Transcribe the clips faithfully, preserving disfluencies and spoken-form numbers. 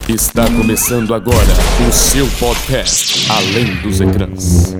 Está começando agora o seu podcast Além dos Ecrãs.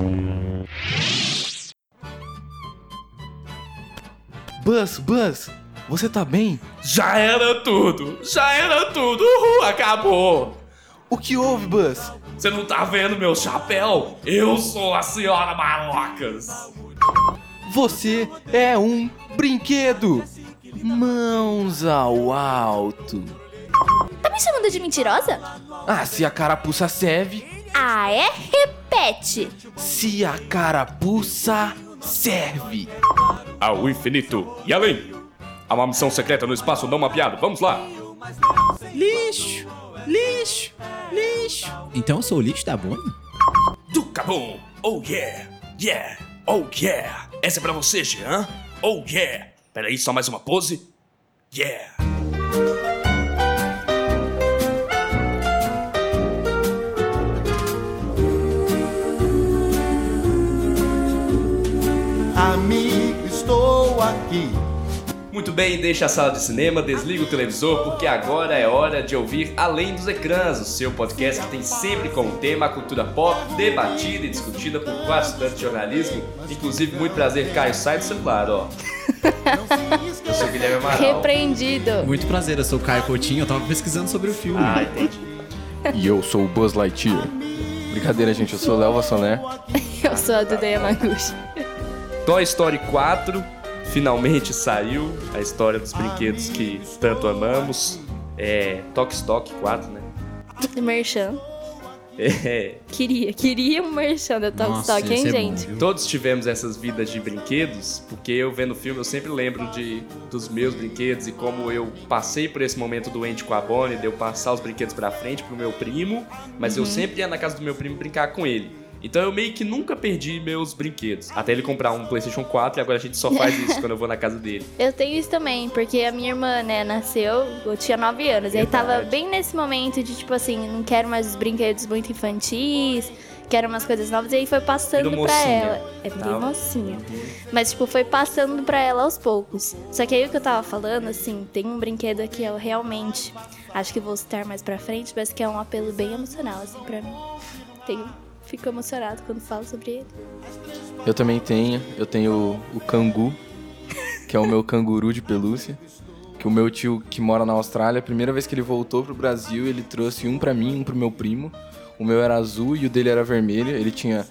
Buzz, Buzz, você tá bem? Já era tudo, já era tudo, uhul, acabou. O que houve, Buzz? Você não tá vendo meu chapéu? Eu sou a senhora Marocas. Você é um brinquedo. Mãos ao alto. Tá me chamando de mentirosa? Ah, se a carapuça serve. Ah, é? Repete. Se a carapuça serve. Ao infinito e além. Há uma missão secreta no espaço não mapeado, vamos lá. Lixo, lixo, lixo. Então eu sou o lixo da Bonnie? Ducabum, oh yeah, yeah, oh yeah. Essa é pra você, Jean, oh yeah. Peraí, só mais uma pose, yeah. Amigo, estou aqui. Muito bem, deixa a sala de cinema, desliga o televisor, porque agora é hora de ouvir Além dos Ecrãs, o seu podcast que tem sempre como tema a cultura pop, debatida e discutida por quase estudantes de jornalismo. Inclusive, muito prazer, Caio, sai do celular, ó. Eu sou o Guilherme Amaral. Repreendido. Muito prazer, eu sou o Caio Coutinho, eu tava pesquisando sobre o filme. Ah, entendi. E eu sou o Buzz Lightyear. Brincadeira, gente, eu sou o Léo Vassoné. Eu sou a Duda Yamaguchi. Toy Story quatro finalmente saiu, a história dos brinquedos que tanto amamos. É Toy Story quatro, né? Merchan. É. Queria, queria um merchan da Toy Nossa, Story, hein, esse é bom, gente? viu? Todos tivemos essas vidas de brinquedos, porque eu vendo o filme eu sempre lembro de, dos meus brinquedos e como eu passei por esse momento doente com a Bonnie, de eu passar os brinquedos pra frente pro meu primo, mas eu sempre ia na casa do meu primo brincar com ele. Então eu meio que nunca perdi meus brinquedos, até ele comprar um PlayStation quatro e agora a gente só faz isso quando eu vou na casa dele. Eu tenho isso também, porque a minha irmã, né, nasceu, eu tinha nove anos, e aí tava Verdade. bem nesse momento de, tipo assim, não quero mais os brinquedos muito infantis, quero umas coisas novas, e aí foi passando Virou pra mocinha. ela. É bem Tá. mocinha. Mas, tipo, foi passando pra ela aos poucos. Só que aí o que eu tava falando, assim, tem um brinquedo que eu realmente acho que vou citar mais pra frente, mas que é um apelo bem emocional, assim, pra mim. Tenho, fico emocionado quando falo sobre ele. Eu também tenho, eu tenho o Kangu, que é o meu canguru de pelúcia. Que o meu tio, que mora na Austrália, a primeira vez que ele voltou pro Brasil, ele trouxe um pra mim, um pro meu primo. O meu era azul e o dele era vermelho. Ele tinha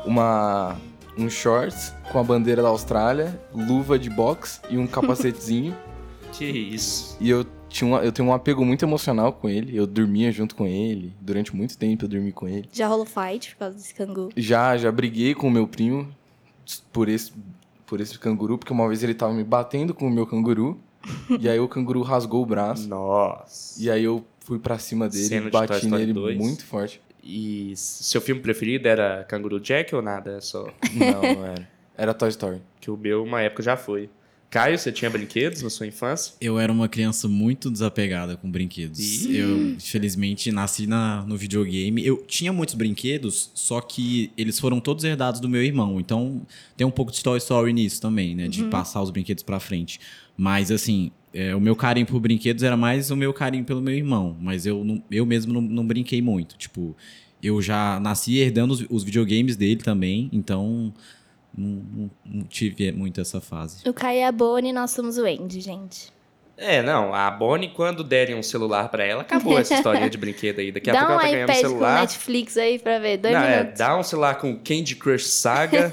uma um shorts com a bandeira da Austrália, luva de boxe e um capacetezinho. Que isso. E eu, tinha uma, eu tenho um apego muito emocional com ele. Eu dormia junto com ele. Durante muito tempo eu dormi com ele. Já rolou fight por causa desse canguru. Já, já briguei com o meu primo por esse, por esse canguru, porque uma vez ele tava me batendo com o meu canguru. E aí o canguru rasgou o braço. Nossa. E aí eu fui pra cima dele Cena e de Toy bati Story nele dois. muito forte. E seu filme preferido era Canguru Jack ou nada? Só Não, não era. Era Toy Story. que o meu uma época já foi. Caio, você tinha brinquedos na sua infância? Eu era uma criança muito desapegada com brinquedos. Ih. Eu, infelizmente, nasci na, no videogame. Eu tinha muitos brinquedos, só que eles foram todos herdados do meu irmão. Então, tem um pouco de Toy Story nisso também, né? De passar os brinquedos pra frente. Mas, assim, é, o meu carinho por brinquedos era mais o meu carinho pelo meu irmão. Mas eu, não, eu mesmo não, não brinquei muito. Tipo, eu já nasci herdando os, os videogames dele também. Então, não, não, não tive muito essa fase. O Caio e a Bonnie, nós somos o Andy, gente. É, não. A Bonnie, quando derem um celular pra ela, acabou essa historinha de brinquedo aí. Daqui a Dá pouco um ela tá ganhando um iPad com celular. Netflix aí pra ver, dois Não, é, minutos. dá um celular com Candy Crush Saga,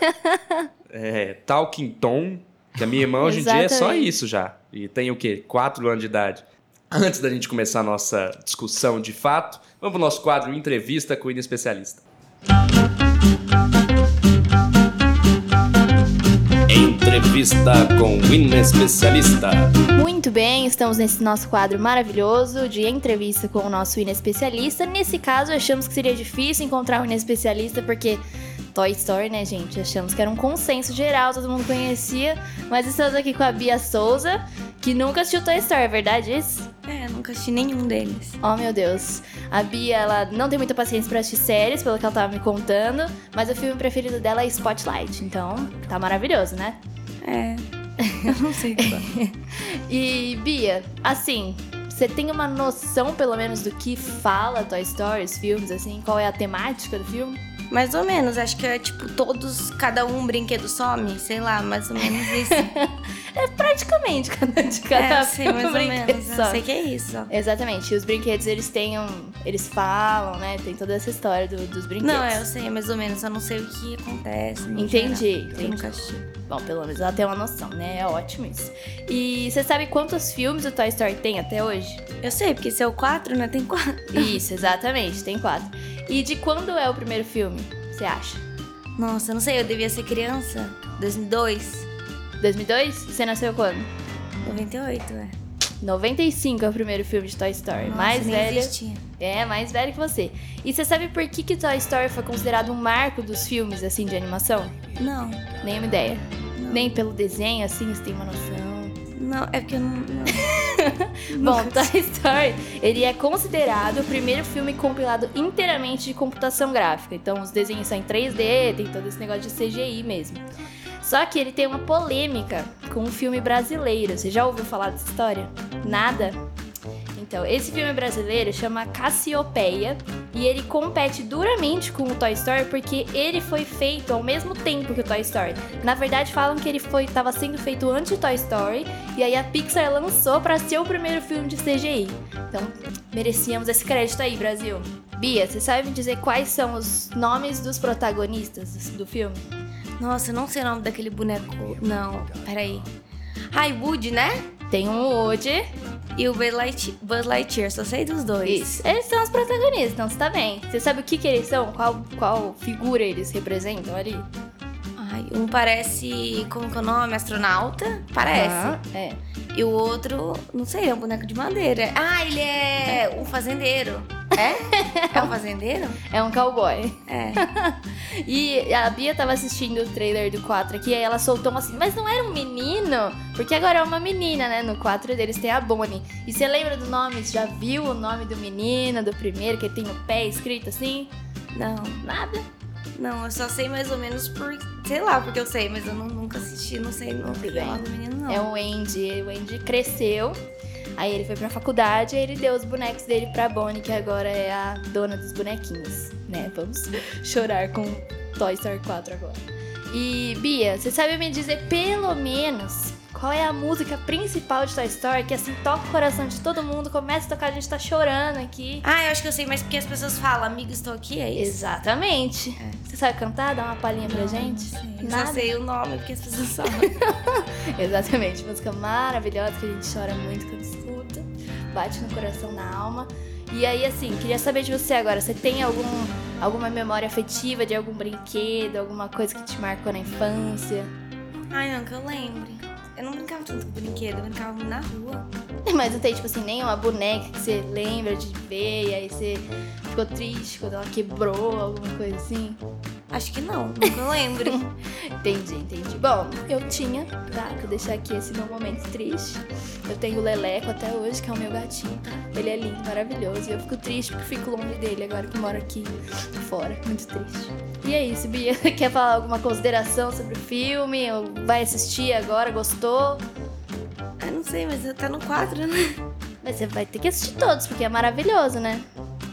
é, Talking Tom, que a minha irmã hoje em dia é só Exatamente. isso já. E tem o quê? Quatro anos de idade. Antes da gente começar a nossa discussão de fato, vamos pro nosso quadro Entrevista com o Inespecialista. Entrevista com o Inespecialista. Muito bem, estamos nesse nosso quadro maravilhoso de entrevista com o nosso inespecialista. Nesse caso, achamos que seria difícil encontrar um inespecialista, porque Toy Story, né, gente? Achamos que era um consenso geral, todo mundo conhecia. Mas estamos aqui com a Bia Souza, que nunca assistiu Toy Story, é verdade isso? É, nunca assisti nenhum deles. Oh, meu Deus. A Bia, ela não tem muita paciência pra assistir séries, pelo que ela tava me contando. Mas o filme preferido dela é Spotlight, então tá maravilhoso, né? É, eu não sei. E, Bia, assim, Você tem uma noção, pelo menos, do que fala Toy Story, os filmes, assim? Qual é a temática do filme? Mais ou menos, acho que é tipo todos, cada um brinquedo some, sei lá, mais ou menos isso. É praticamente cada de cada É, eu sei, mais ou brinquedo menos. só. Eu sei que é isso. Ó. Exatamente. E os brinquedos, eles têm um... Eles falam, né? Tem toda essa história do- dos brinquedos. Não, é, eu sei, mais ou menos. Eu não sei o que acontece. no Entendi, geral. entendi. Eu nunca assisti. Bom, pelo menos ela tem uma noção, né? É ótimo isso. E você sabe quantos filmes o Toy Story tem até hoje? Eu sei, porque se é o quatro, né? Tem quatro. Isso, exatamente. Tem quatro. E de quando é o primeiro filme, você acha? Nossa, eu não sei, eu devia ser criança. dois mil e dois, dois mil e dois? Você nasceu quando? noventa e oito, é. noventa e cinco é o primeiro filme de Toy Story. Nossa, mais nem velho. existia. É, mais velho que você. E você sabe por que que Toy Story foi considerado um marco dos filmes, assim, de animação? Não, Nenhuma ideia. Não. Nem pelo desenho, assim, você tem uma noção. não, é porque eu não... não. Bom, Toy Story, ele é considerado o primeiro filme compilado inteiramente de computação gráfica. Então, os desenhos são em três D, tem todo esse negócio de C G I mesmo. Só que ele tem uma polêmica com um filme brasileiro. Você já ouviu falar dessa história? Nada? Então, esse filme brasileiro chama Cassiopeia e ele compete duramente com o Toy Story porque ele foi feito ao mesmo tempo que o Toy Story. Na verdade, falam que ele foi estava sendo feito antes de Toy Story e aí a Pixar lançou para ser o primeiro filme de C G I. Então, merecíamos esse crédito aí, Brasil. Bia, você sabe me dizer quais são os nomes dos protagonistas do filme? Nossa, eu não sei o nome daquele boneco. Não, peraí. Ai, Woody, né? Tem um Woody. E o Buzz Light- Buzz Lightyear, só sei dos dois. Isso. Eles são os protagonistas, então você tá bem. Você sabe o que que eles são? Qual, qual figura eles representam ali? Ai, um parece, como que é o nome? Astronauta? Parece. Ah, é. E o outro, não sei, é um boneco de madeira. Ah, ele é um fazendeiro. É? É um fazendeiro? É um cowboy. É. E a Bia tava assistindo o trailer do quatro aqui, aí ela soltou uma assim, mas não era um menino? Porque agora é uma menina, né? No quatro deles tem a Bonnie. E você lembra do nome? Você já viu o nome do menino, do primeiro, que ele tem no pé escrito assim? Não, Nada. não, eu só sei mais ou menos por... Sei lá porque eu sei, mas eu não- nunca assisti, não sei o que é o nome do menino, não. É o Andy. O Andy cresceu, aí ele foi pra faculdade, aí ele deu os bonecos dele pra Bonnie, que agora é a dona dos bonequinhos, né? Vamos chorar com Toy Story quatro agora. E, Bia, você sabe me dizer pelo menos qual é a música principal de Toy Story que assim toca o coração de todo mundo, começa a tocar, a gente tá chorando aqui. Ah, eu acho que eu sei, mas porque as pessoas falam, amigo, estou aqui, é isso? Exatamente. Você sabe cantar? Dá uma palhinha pra gente? Não sei. Eu Nada? só sei o nome porque as pessoas falam. Exatamente, música maravilhosa que a gente chora muito quando escuta, bate no coração, na alma. E aí, assim, queria saber de você agora, você tem algum, alguma memória afetiva de algum brinquedo, alguma coisa que te marcou na infância? Ai, não, que eu lembre. Eu não brincava tanto com brinquedo, eu brincava muito na rua. Mas não tem, tipo assim, nenhuma boneca que você lembra de ver e aí você ficou triste quando ela quebrou, alguma coisa assim? Acho que não, nunca eu lembro. Entendi, entendi. Bom, eu tinha, tá? Vou deixar aqui esse meu momento triste. Eu tenho o Leleco até hoje, que é o meu gatinho. Ele é lindo, maravilhoso. E eu fico triste porque fico longe dele agora que moro aqui fora. Muito triste. E é isso, Bia. Quer falar alguma consideração sobre o filme? Ou vai assistir agora? Gostou? Ah, não sei, mas tá no quadro, né? Mas você vai ter que assistir todos, porque é maravilhoso, né?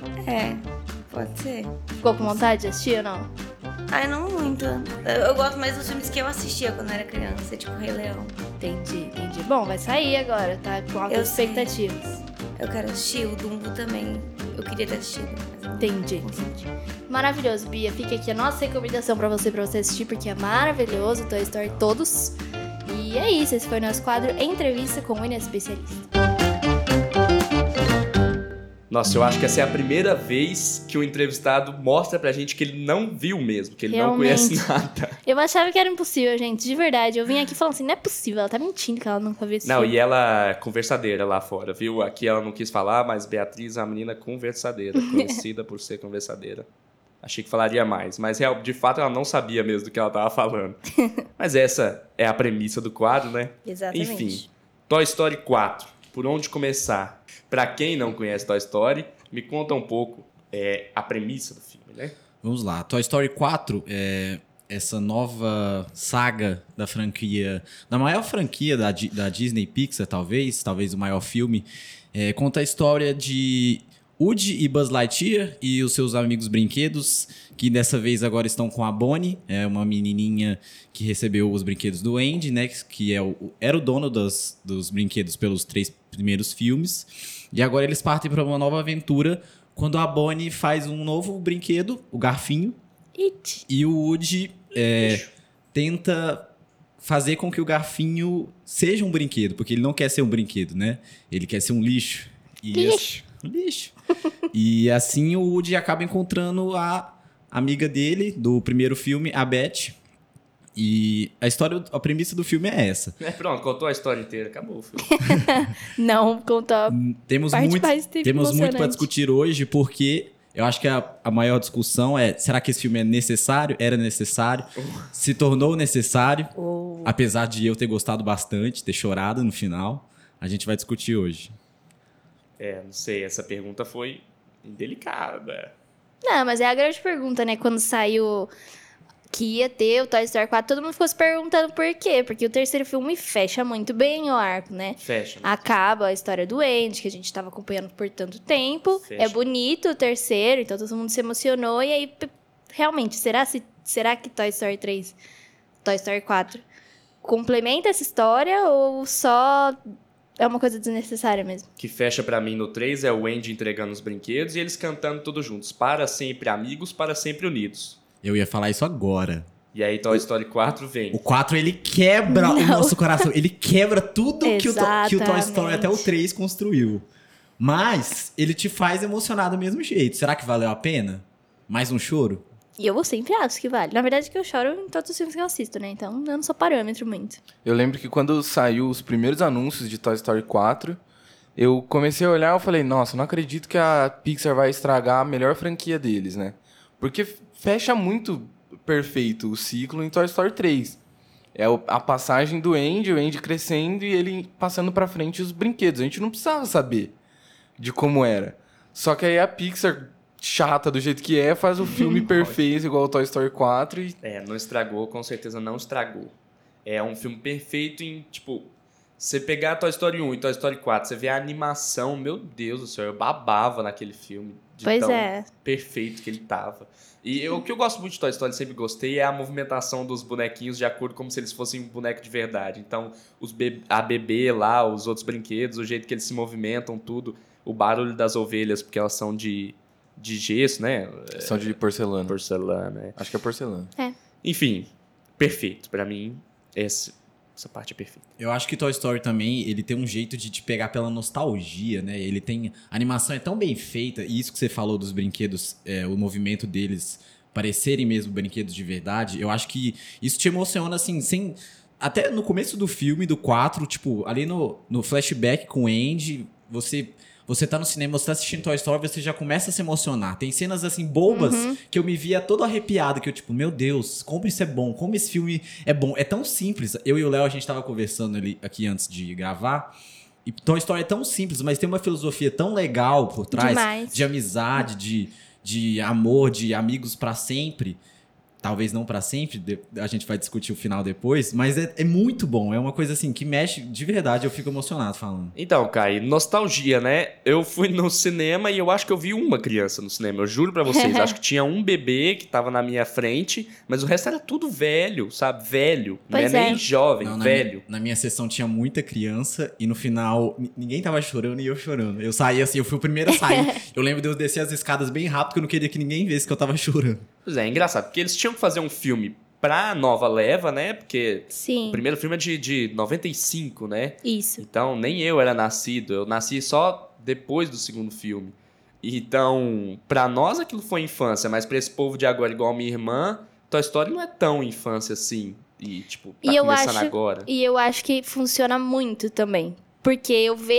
É, pode ser. Ficou com vontade de assistir ou não? Ai, não muito. Eu, eu gosto mais dos filmes que eu assistia quando era criança, tipo Rei Leão. Entendi, entendi. Bom, vai sair agora, tá? Com altas Eu sei. expectativas. Eu quero assistir o Dumbo também. Eu queria ter assistido, mas eu não Entendi, consegui. entendi. Maravilhoso, Bia. Fica aqui a nossa recomendação pra você, pra você assistir, porque é maravilhoso, Toy Story todos. E é isso, esse foi o nosso quadro Entrevista com o Inespecialista. Nossa, eu acho que essa é a primeira vez que o entrevistado mostra pra gente que ele não viu mesmo, que ele não Realmente. conhece nada. Eu achava que era impossível, gente, de verdade. Eu vim aqui falando assim, não é possível, ela tá mentindo que ela nunca viu esse Não, filme. e ela é conversadeira lá fora, viu? Aqui ela não quis falar, mas Beatriz é uma menina conversadeira, conhecida por ser conversadeira. Achei que falaria mais, mas real- de fato ela não sabia mesmo do que ela tava falando. Mas essa é a premissa do quadro, né? Exatamente. Enfim, Toy Story quatro. Por onde começar? Pra quem não conhece Toy Story, me conta um pouco é, a premissa do filme, né? Vamos lá. Toy Story quatro é, essa nova saga da franquia, da maior franquia da, Di- da Disney Pixar, talvez, talvez o maior filme, é, conta a história de Woody e Buzz Lightyear e os seus amigos brinquedos, que dessa vez agora estão com a Bonnie, é uma menininha que recebeu os brinquedos do Andy, né, que é o, era o dono dos, dos brinquedos pelos três primeiros filmes, e agora eles partem para uma nova aventura quando a Bonnie faz um novo brinquedo, o garfinho, It. e o Woody é, tenta fazer com que o garfinho seja um brinquedo, porque ele não quer ser um brinquedo, né? Ele quer ser um lixo. E Lixo. Um lixo. E assim o Woody acaba encontrando a amiga dele do primeiro filme, a Beth. E a história, a premissa do filme é essa. É, pronto, contou a história inteira, acabou o filme. Não, contar. Temos Parte muito, mais tempo temos muito para emocionante. discutir hoje, porque eu acho que a, a maior discussão é: será que esse filme é necessário? Era necessário? Se tornou necessário? Oh. Apesar de eu ter gostado bastante, ter chorado no final, a gente vai discutir hoje. É, não sei, essa pergunta foi indelicada. Não, mas é a grande pergunta, né? Quando saiu que ia ter o Toy Story quatro, todo mundo ficou se perguntando por quê. Porque o terceiro filme fecha muito bem o arco, né? Fecha. né? Acaba a história do Andy, que a gente tava acompanhando por tanto tempo. Fecha. É bonito o terceiro, então todo mundo se emocionou. E aí, p- realmente, será, se, será que Toy Story três, Toy Story quatro complementa essa história ou só é uma coisa desnecessária mesmo? Que fecha pra mim no três é o Andy entregando os brinquedos e eles cantando todos juntos. Para sempre amigos, para sempre unidos. Eu ia falar isso agora. E aí Toy Story quatro vem. O quatro, ele quebra o nosso coração. Ele quebra tudo que o, to- que o Toy Story até o Exatamente. três construiu. Mas ele te faz emocionar do mesmo jeito. Será que valeu a pena? Mais um choro? E eu sempre acho que vale. Na verdade, que eu choro em todos os filmes que eu assisto, né? Então, eu não sou parâmetro muito. Eu lembro que quando saiu os primeiros anúncios de Toy Story quatro, eu comecei a olhar e falei, nossa, não acredito que a Pixar vai estragar a melhor franquia deles, né? Porque fecha muito perfeito o ciclo em Toy Story três. É o- a passagem do Andy, o Andy crescendo e ele passando pra frente os brinquedos. A gente não precisava saber de como era. Só que aí a Pixar, chata do jeito que é, faz o filme perfeito igual o Toy Story quatro e É, não estragou, com certeza não estragou. É um filme perfeito em, tipo... Você pegar Toy Story um e Toy Story quatro, você vê a animação, meu Deus do céu, eu babava naquele filme. De Pois tão é. perfeito que ele tava. E eu- o que eu gosto muito de Toy Story, sempre gostei, é a movimentação dos bonequinhos de acordo como se eles fossem um boneco de verdade. Então, os be- a bebê lá, os outros brinquedos, o jeito que eles se movimentam, tudo. O barulho das ovelhas, porque elas são de, de gesso, né? são de porcelana. Porcelana, né? Acho que é porcelana. Enfim, perfeito. Pra mim, esse, essa parte é perfeita. Eu acho que Toy Story também, ele tem um jeito de te pegar pela nostalgia, né? Ele tem... A animação é tão bem feita, e isso que você falou dos brinquedos, é, o movimento deles parecerem mesmo brinquedos de verdade, eu acho que isso te emociona, assim, sem... Até no começo do filme, do quatro, tipo, ali no, no flashback com o Andy, você... Você tá no cinema, você tá assistindo Toy Story, você já começa a se emocionar. Tem cenas, assim, bobas, que eu me via todo arrepiado, que eu, tipo, meu Deus, como isso é bom, como esse filme é bom. É tão simples. Eu e o Léo, a gente tava conversando ali, aqui antes de gravar, e Toy Story é tão simples, mas tem uma filosofia tão legal por trás, Demais. de amizade, de, de amor, de amigos pra sempre. Talvez não pra sempre, de- a gente vai discutir o final depois, mas é, é muito bom, é uma coisa assim que mexe de verdade, eu fico emocionado falando. Então, Kai, nostalgia, né? Eu fui no cinema e eu acho que eu vi uma criança no cinema, eu juro pra vocês. Acho que tinha um bebê que tava na minha frente, mas o resto era tudo velho, sabe? Velho. Pois não é é. nem jovem, Não, na velho. Minha, na minha sessão tinha muita criança e no final ni- ninguém tava chorando e eu chorando. Eu saí assim, eu fui o primeiro a sair. Eu lembro de eu descer as escadas bem rápido porque eu não queria que ninguém visse que eu tava chorando. Pois é, é engraçado, porque eles tinham que fazer um filme pra nova leva, né? Porque Sim, o primeiro filme é de, de noventa e cinco, né? isso. Então, nem eu era nascido. Eu nasci só depois do segundo filme. Então, pra nós aquilo foi infância, mas pra esse povo de agora, igual a minha irmã, Toy Story não é tão infância assim. E, tipo, tá E eu começando acho- agora. E eu acho que funciona muito também. Porque eu vejo...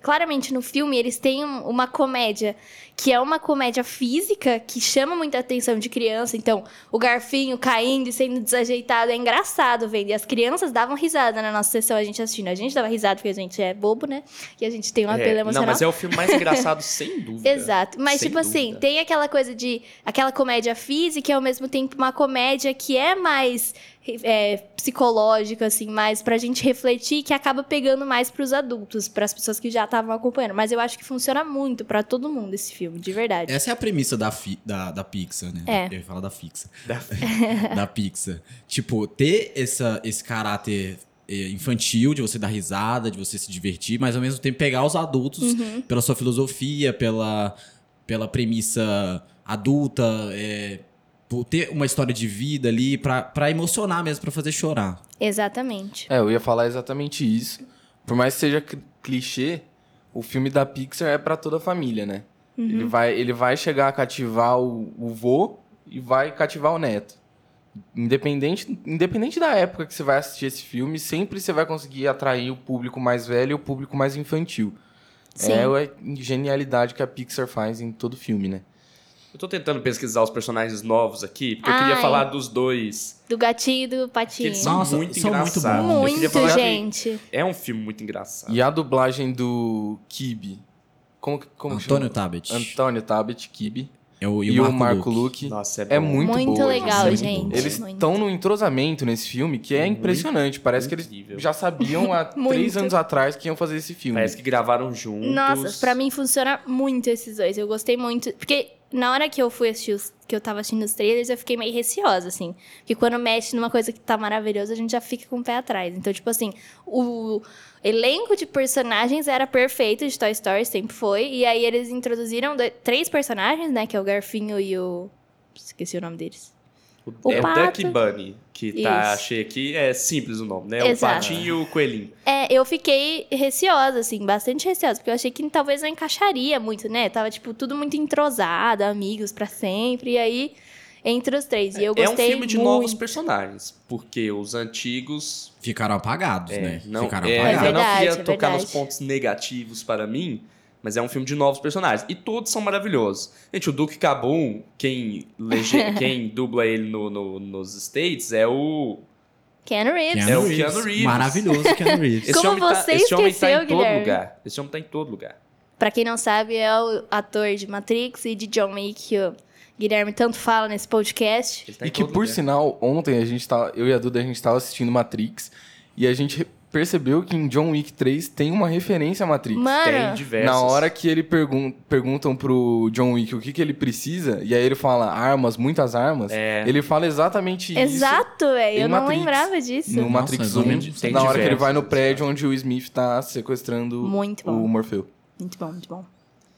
claramente no filme eles têm um- uma comédia que é uma comédia física que chama muita atenção de criança. Então, o garfinho caindo e sendo desajeitado é engraçado vendo. E as crianças davam risada na nossa sessão, a gente assistindo. A gente dava risada porque a gente é bobo, né? E a gente tem um apelo É, emocional. não, mas é o filme mais engraçado, sem dúvida. Exato. Mas, Sem tipo assim, dúvida. tem aquela coisa de... Aquela comédia física e, ao mesmo tempo, uma comédia que é mais é, psicológica, assim, mais pra gente refletir, que acaba pegando mais pros adultos, pras pessoas que já estavam acompanhando. Mas eu acho que funciona muito pra todo mundo esse filme, de verdade. Essa é a premissa da, fi- da, da Pixar, né? É. Eu ia falar da Pixar. Da- da Pixar. Tipo, ter essa, esse caráter eh, infantil, de você dar risada, de você se divertir, mas ao mesmo tempo pegar os adultos pela sua filosofia, pela, pela premissa adulta, é, por ter uma história de vida ali pra, pra emocionar mesmo, pra fazer chorar. Exatamente. É, eu ia falar exatamente isso. Por mais que seja cl- clichê, o filme da Pixar é pra toda a família, né? Ele, vai, ele vai chegar a cativar o, o vô e vai cativar o neto. Independente, independente da época que você vai assistir esse filme, sempre você vai conseguir atrair o público mais velho e o público mais infantil. Sim. É a genialidade que a Pixar faz em todo filme, né? Eu tô tentando pesquisar os personagens novos aqui, porque eu queria Ai. falar dos dois. Do gatinho e do Que patinho. eles são Nossa, muito são muito engraçados. bons. Eu queria Muito, falar que gente. É um filme muito engraçado. E a dublagem do Kibe. Como, que- como que Antônio chama? Tabet. Antônio Tabet, Kibe. É o, E, o Marco Luque. Nossa, é, É bom. muito, Muito boa, legal, muito gente. boa. Eles Muito. estão no entrosamento nesse filme que é Muito impressionante. Parece que incrível. eles já sabiam há Muito. três anos atrás que iam fazer esse filme. Parece que gravaram juntos. Nossa, pra mim funciona muito esses dois. Eu gostei muito. Porque na hora que eu fui assistir os, que eu tava assistindo os trailers, eu fiquei meio receosa, assim. Porque quando mexe numa coisa que tá maravilhosa, a gente já fica com o pé atrás. Então, tipo assim, o elenco de personagens era perfeito de Toy Story, sempre foi. E aí eles introduziram dois- três personagens, né? Que é o Garfinho e o... Esqueci o nome deles. O é pato. Duck Bunny, que tá, Isso. achei aqui, é simples o nome, né? Exato. O patinho e o coelhinho. É, eu fiquei receosa, assim, bastante receosa, porque eu achei que talvez não encaixaria muito, né? Tava, tipo, tudo muito entrosado, amigos pra sempre, e aí, entre os três. E eu É um gostei filme de muito. novos personagens, porque os antigos... Ficaram apagados, É, né? não, Ficaram é, apagados. eu não verdade, queria é tocar nos verdade. pontos negativos para mim, mas é um filme de novos personagens. E todos são maravilhosos. Gente, o Duke Cabum, quem, lege... quem dubla ele no, no- nos States é o... Keanu Reeves. É o Keanu Reeves. Maravilhoso Keanu Reeves. Esse Como homem tá, você esse homem tá esqueceu, em todo Guilherme? lugar. Esse homem tá em todo lugar. Pra quem não sabe, é o ator de Matrix e de John Wick, que o Guilherme tanto fala nesse podcast. Ele tá E em que, todo por lugar. sinal, ontem a gente tava, eu e a Duda, a gente tava assistindo Matrix e a gente percebeu que em John Wick três tem uma referência a Matrix. Tem Mano, diversos. Na hora que ele pergun perguntam pro John Wick o que, que ele precisa, e aí ele fala armas, muitas armas, É. ele fala exatamente isso. exato, velho. em Eu não Matrix. lembrava disso. No Nossa, Matrix eu um, não- tem na hora que ele diversos, vai no assim, prédio onde o Smith tá sequestrando Muito bom. o Morpheu. Muito bom, muito bom.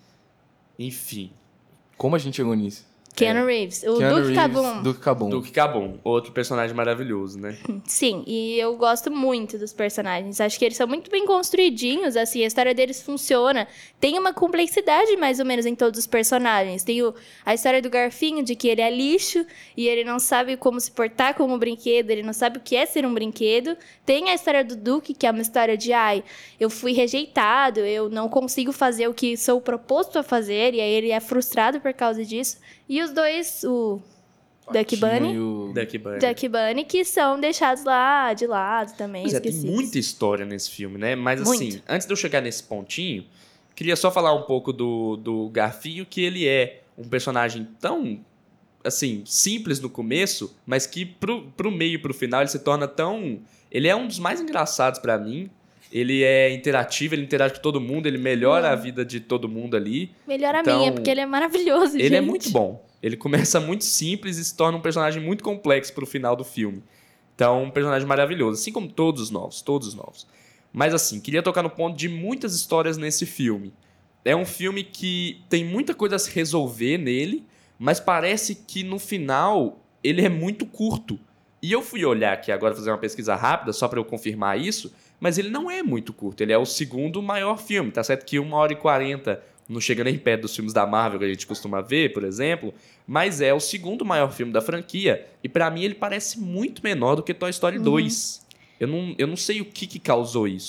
Enfim. Como a gente chegou nisso? Keanu Reeves. O Keanu Duke Reeves, Cabum. Duke Cabum. Duke Cabum, outro personagem maravilhoso, né? Sim, e eu gosto muito dos personagens. Acho que eles são muito bem construidinhos, assim, a história deles funciona. Tem uma complexidade, mais ou menos, em todos os personagens. Tem o- a história do Garfinho, de que ele é lixo, e ele não sabe como se portar como brinquedo, ele não sabe o que é ser um brinquedo. Tem a história do Duke, que é uma história de, ai, eu fui rejeitado, eu não consigo fazer o que sou proposto a fazer, e aí ele é frustrado por causa disso. E os dois, o Duck Bunny... E o... Duck Bunny. Duck Bunny, que são deixados lá de lado também, Pois é, tem esquecidos. muita história nesse filme, né? Mas Muito. assim, antes de eu chegar nesse pontinho, queria só falar um pouco do, do Garfinho, que ele é um personagem tão, assim, simples no começo, mas que pro, pro meio e pro final ele se torna tão... Ele é um dos mais engraçados pra mim. Ele é interativo, ele interage com todo mundo, ele melhora a vida de todo mundo ali. Melhor a Então, minha, porque ele é maravilhoso, Ele gente. é muito bom. Ele começa muito simples e se torna um personagem muito complexo pro final do filme. Então, um personagem maravilhoso. Assim como todos os novos, todos os novos. Mas assim, queria tocar no ponto de muitas histórias nesse filme. É um filme que tem muita coisa a se resolver nele, mas parece que no final ele é muito curto. E eu fui olhar aqui agora, fazer uma pesquisa rápida, só para eu confirmar isso, mas ele não é muito curto. Ele é o segundo maior filme. Tá certo que uma hora e quarenta não chega nem perto dos filmes da Marvel que a gente costuma ver, por exemplo, mas é o segundo maior filme da franquia. E pra mim ele parece muito menor do que Toy Story dois. Eu não, eu não sei o que, que causou isso.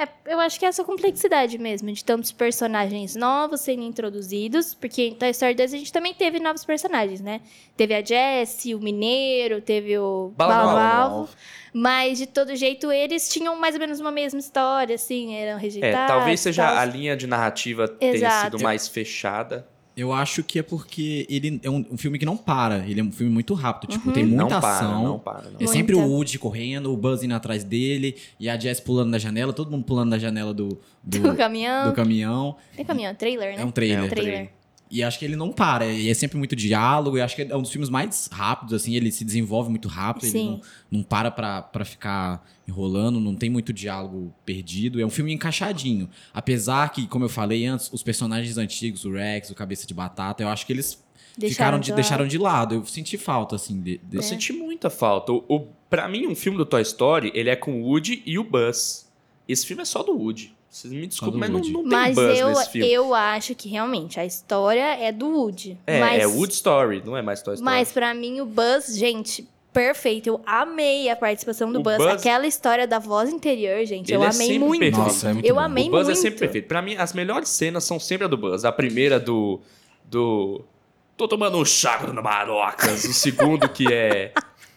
É, eu acho que é essa complexidade mesmo, de tantos personagens novos sendo introduzidos, porque em Toy Story dois a gente também teve novos personagens, né? Teve a Jessie, o Mineiro, teve o Bala Nova. Balavo, mas de todo jeito eles tinham mais ou menos uma mesma história, assim, eram É, rejeitados. talvez seja tal. a linha de narrativa tenha Exato. sido mais fechada. Eu acho que é porque ele é um, um filme que não para. Ele é um filme muito rápido. Tipo, Uhum. tem muita não para, ação. não para. Não. É sempre Muita. o Woody correndo, o Buzz indo atrás dele, e a Jess pulando da janela, todo mundo pulando da janela do, do, Do caminhão. do caminhão. Tem caminhão, trailer, né? É um trailer. É um trailer. E acho que ele não para, e é sempre muito diálogo, e acho que é um dos filmes mais rápidos, assim, ele se desenvolve muito rápido, Sim. ele não, não para pra, pra ficar enrolando, não tem muito diálogo perdido, é um filme encaixadinho. Apesar que, como eu falei antes, os personagens antigos, o Rex, o Cabeça de Batata, eu acho que eles Deixaram ficaram de de, lado. deixaram de lado. Eu senti falta, assim, de, de- Eu senti muita falta. O, o, pra mim, um filme do Toy Story, ele é com o Woody e o Buzz. Esse filme é só do Woody. Vocês me desculpem, do mas não, Woody. não tem Mas Buzz eu, nesse filme. eu acho que realmente a história é do Woody. É, mas, é Wood Story, não é mais Toy Story. Mas pra mim o Buzz, gente, perfeito. Eu amei a participação do O Buzz. Buzz- Aquela história da voz interior, gente, eu Ele é amei sempre muito. perfeito. Nossa, é muito eu bom. amei O Buzz muito. é sempre perfeito. Pra mim, as melhores cenas são sempre a do Buzz. A primeira do... do tô tomando um chá no Marocas. O segundo que é...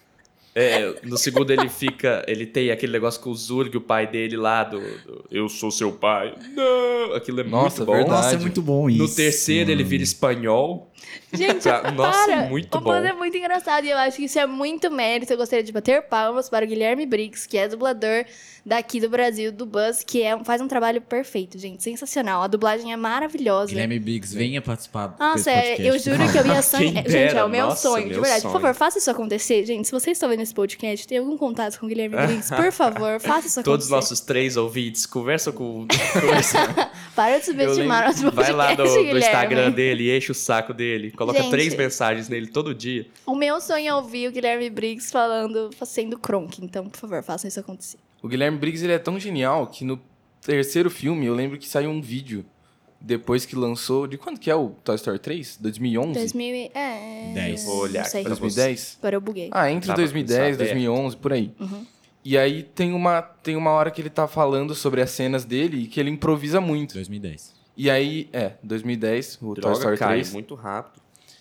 É, no segundo ele fica... Ele tem aquele negócio com o Zurg, o pai dele lá do... do eu sou seu pai. Não! Aquilo é Nossa, muito bom. verdade. Nossa, é muito bom isso. No terceiro ele vira espanhol. Gente, Pra- Nossa, para. muito o bom. Buzz é muito engraçado e eu acho que isso é muito mérito. Eu gostaria de bater palmas para o Guilherme Briggs, que é dublador daqui do Brasil, do Buzz, que é, faz um trabalho perfeito, gente. Sensacional. A dublagem é maravilhosa. Guilherme Briggs, venha participar Nossa, desse é, podcast. eu juro que eu ia Quem sonhar. Gente, dera, é o meu nossa, sonho, de meu verdade. sonho. Por favor, faça isso acontecer. Gente, se vocês estão vendo esse podcast, tem algum contato com o Guilherme Briggs, por favor, faça isso acontecer. Todos os nossos três ouvintes conversam com... conversam. Para de Eu subestimar lembro- nosso podcast, Vai lá no, no Guilherme. Instagram dele, enche o saco dele. Coloca Gente. três mensagens nele todo dia. O meu sonho é ouvir o Guilherme Briggs falando, sendo Kronk. Então, por favor, façam isso acontecer. O Guilherme Briggs ele é tão genial que no terceiro filme eu lembro que saiu um vídeo depois que lançou... De quando que é o Toy Story três? dois mil e onze? dois mil e... É... dez. Vou olhar Não sei. aqui pra dois mil e dez? Agora eu buguei. Ah, entre Tava dois mil e dez, com isso dois mil e onze, por aí. Uhum. E aí tem uma, tem uma hora que ele tá falando sobre as cenas dele e que ele improvisa muito. dois mil e dez. E aí, é, dois mil e dez, o Toy Droga, Story cai três. muito rápido.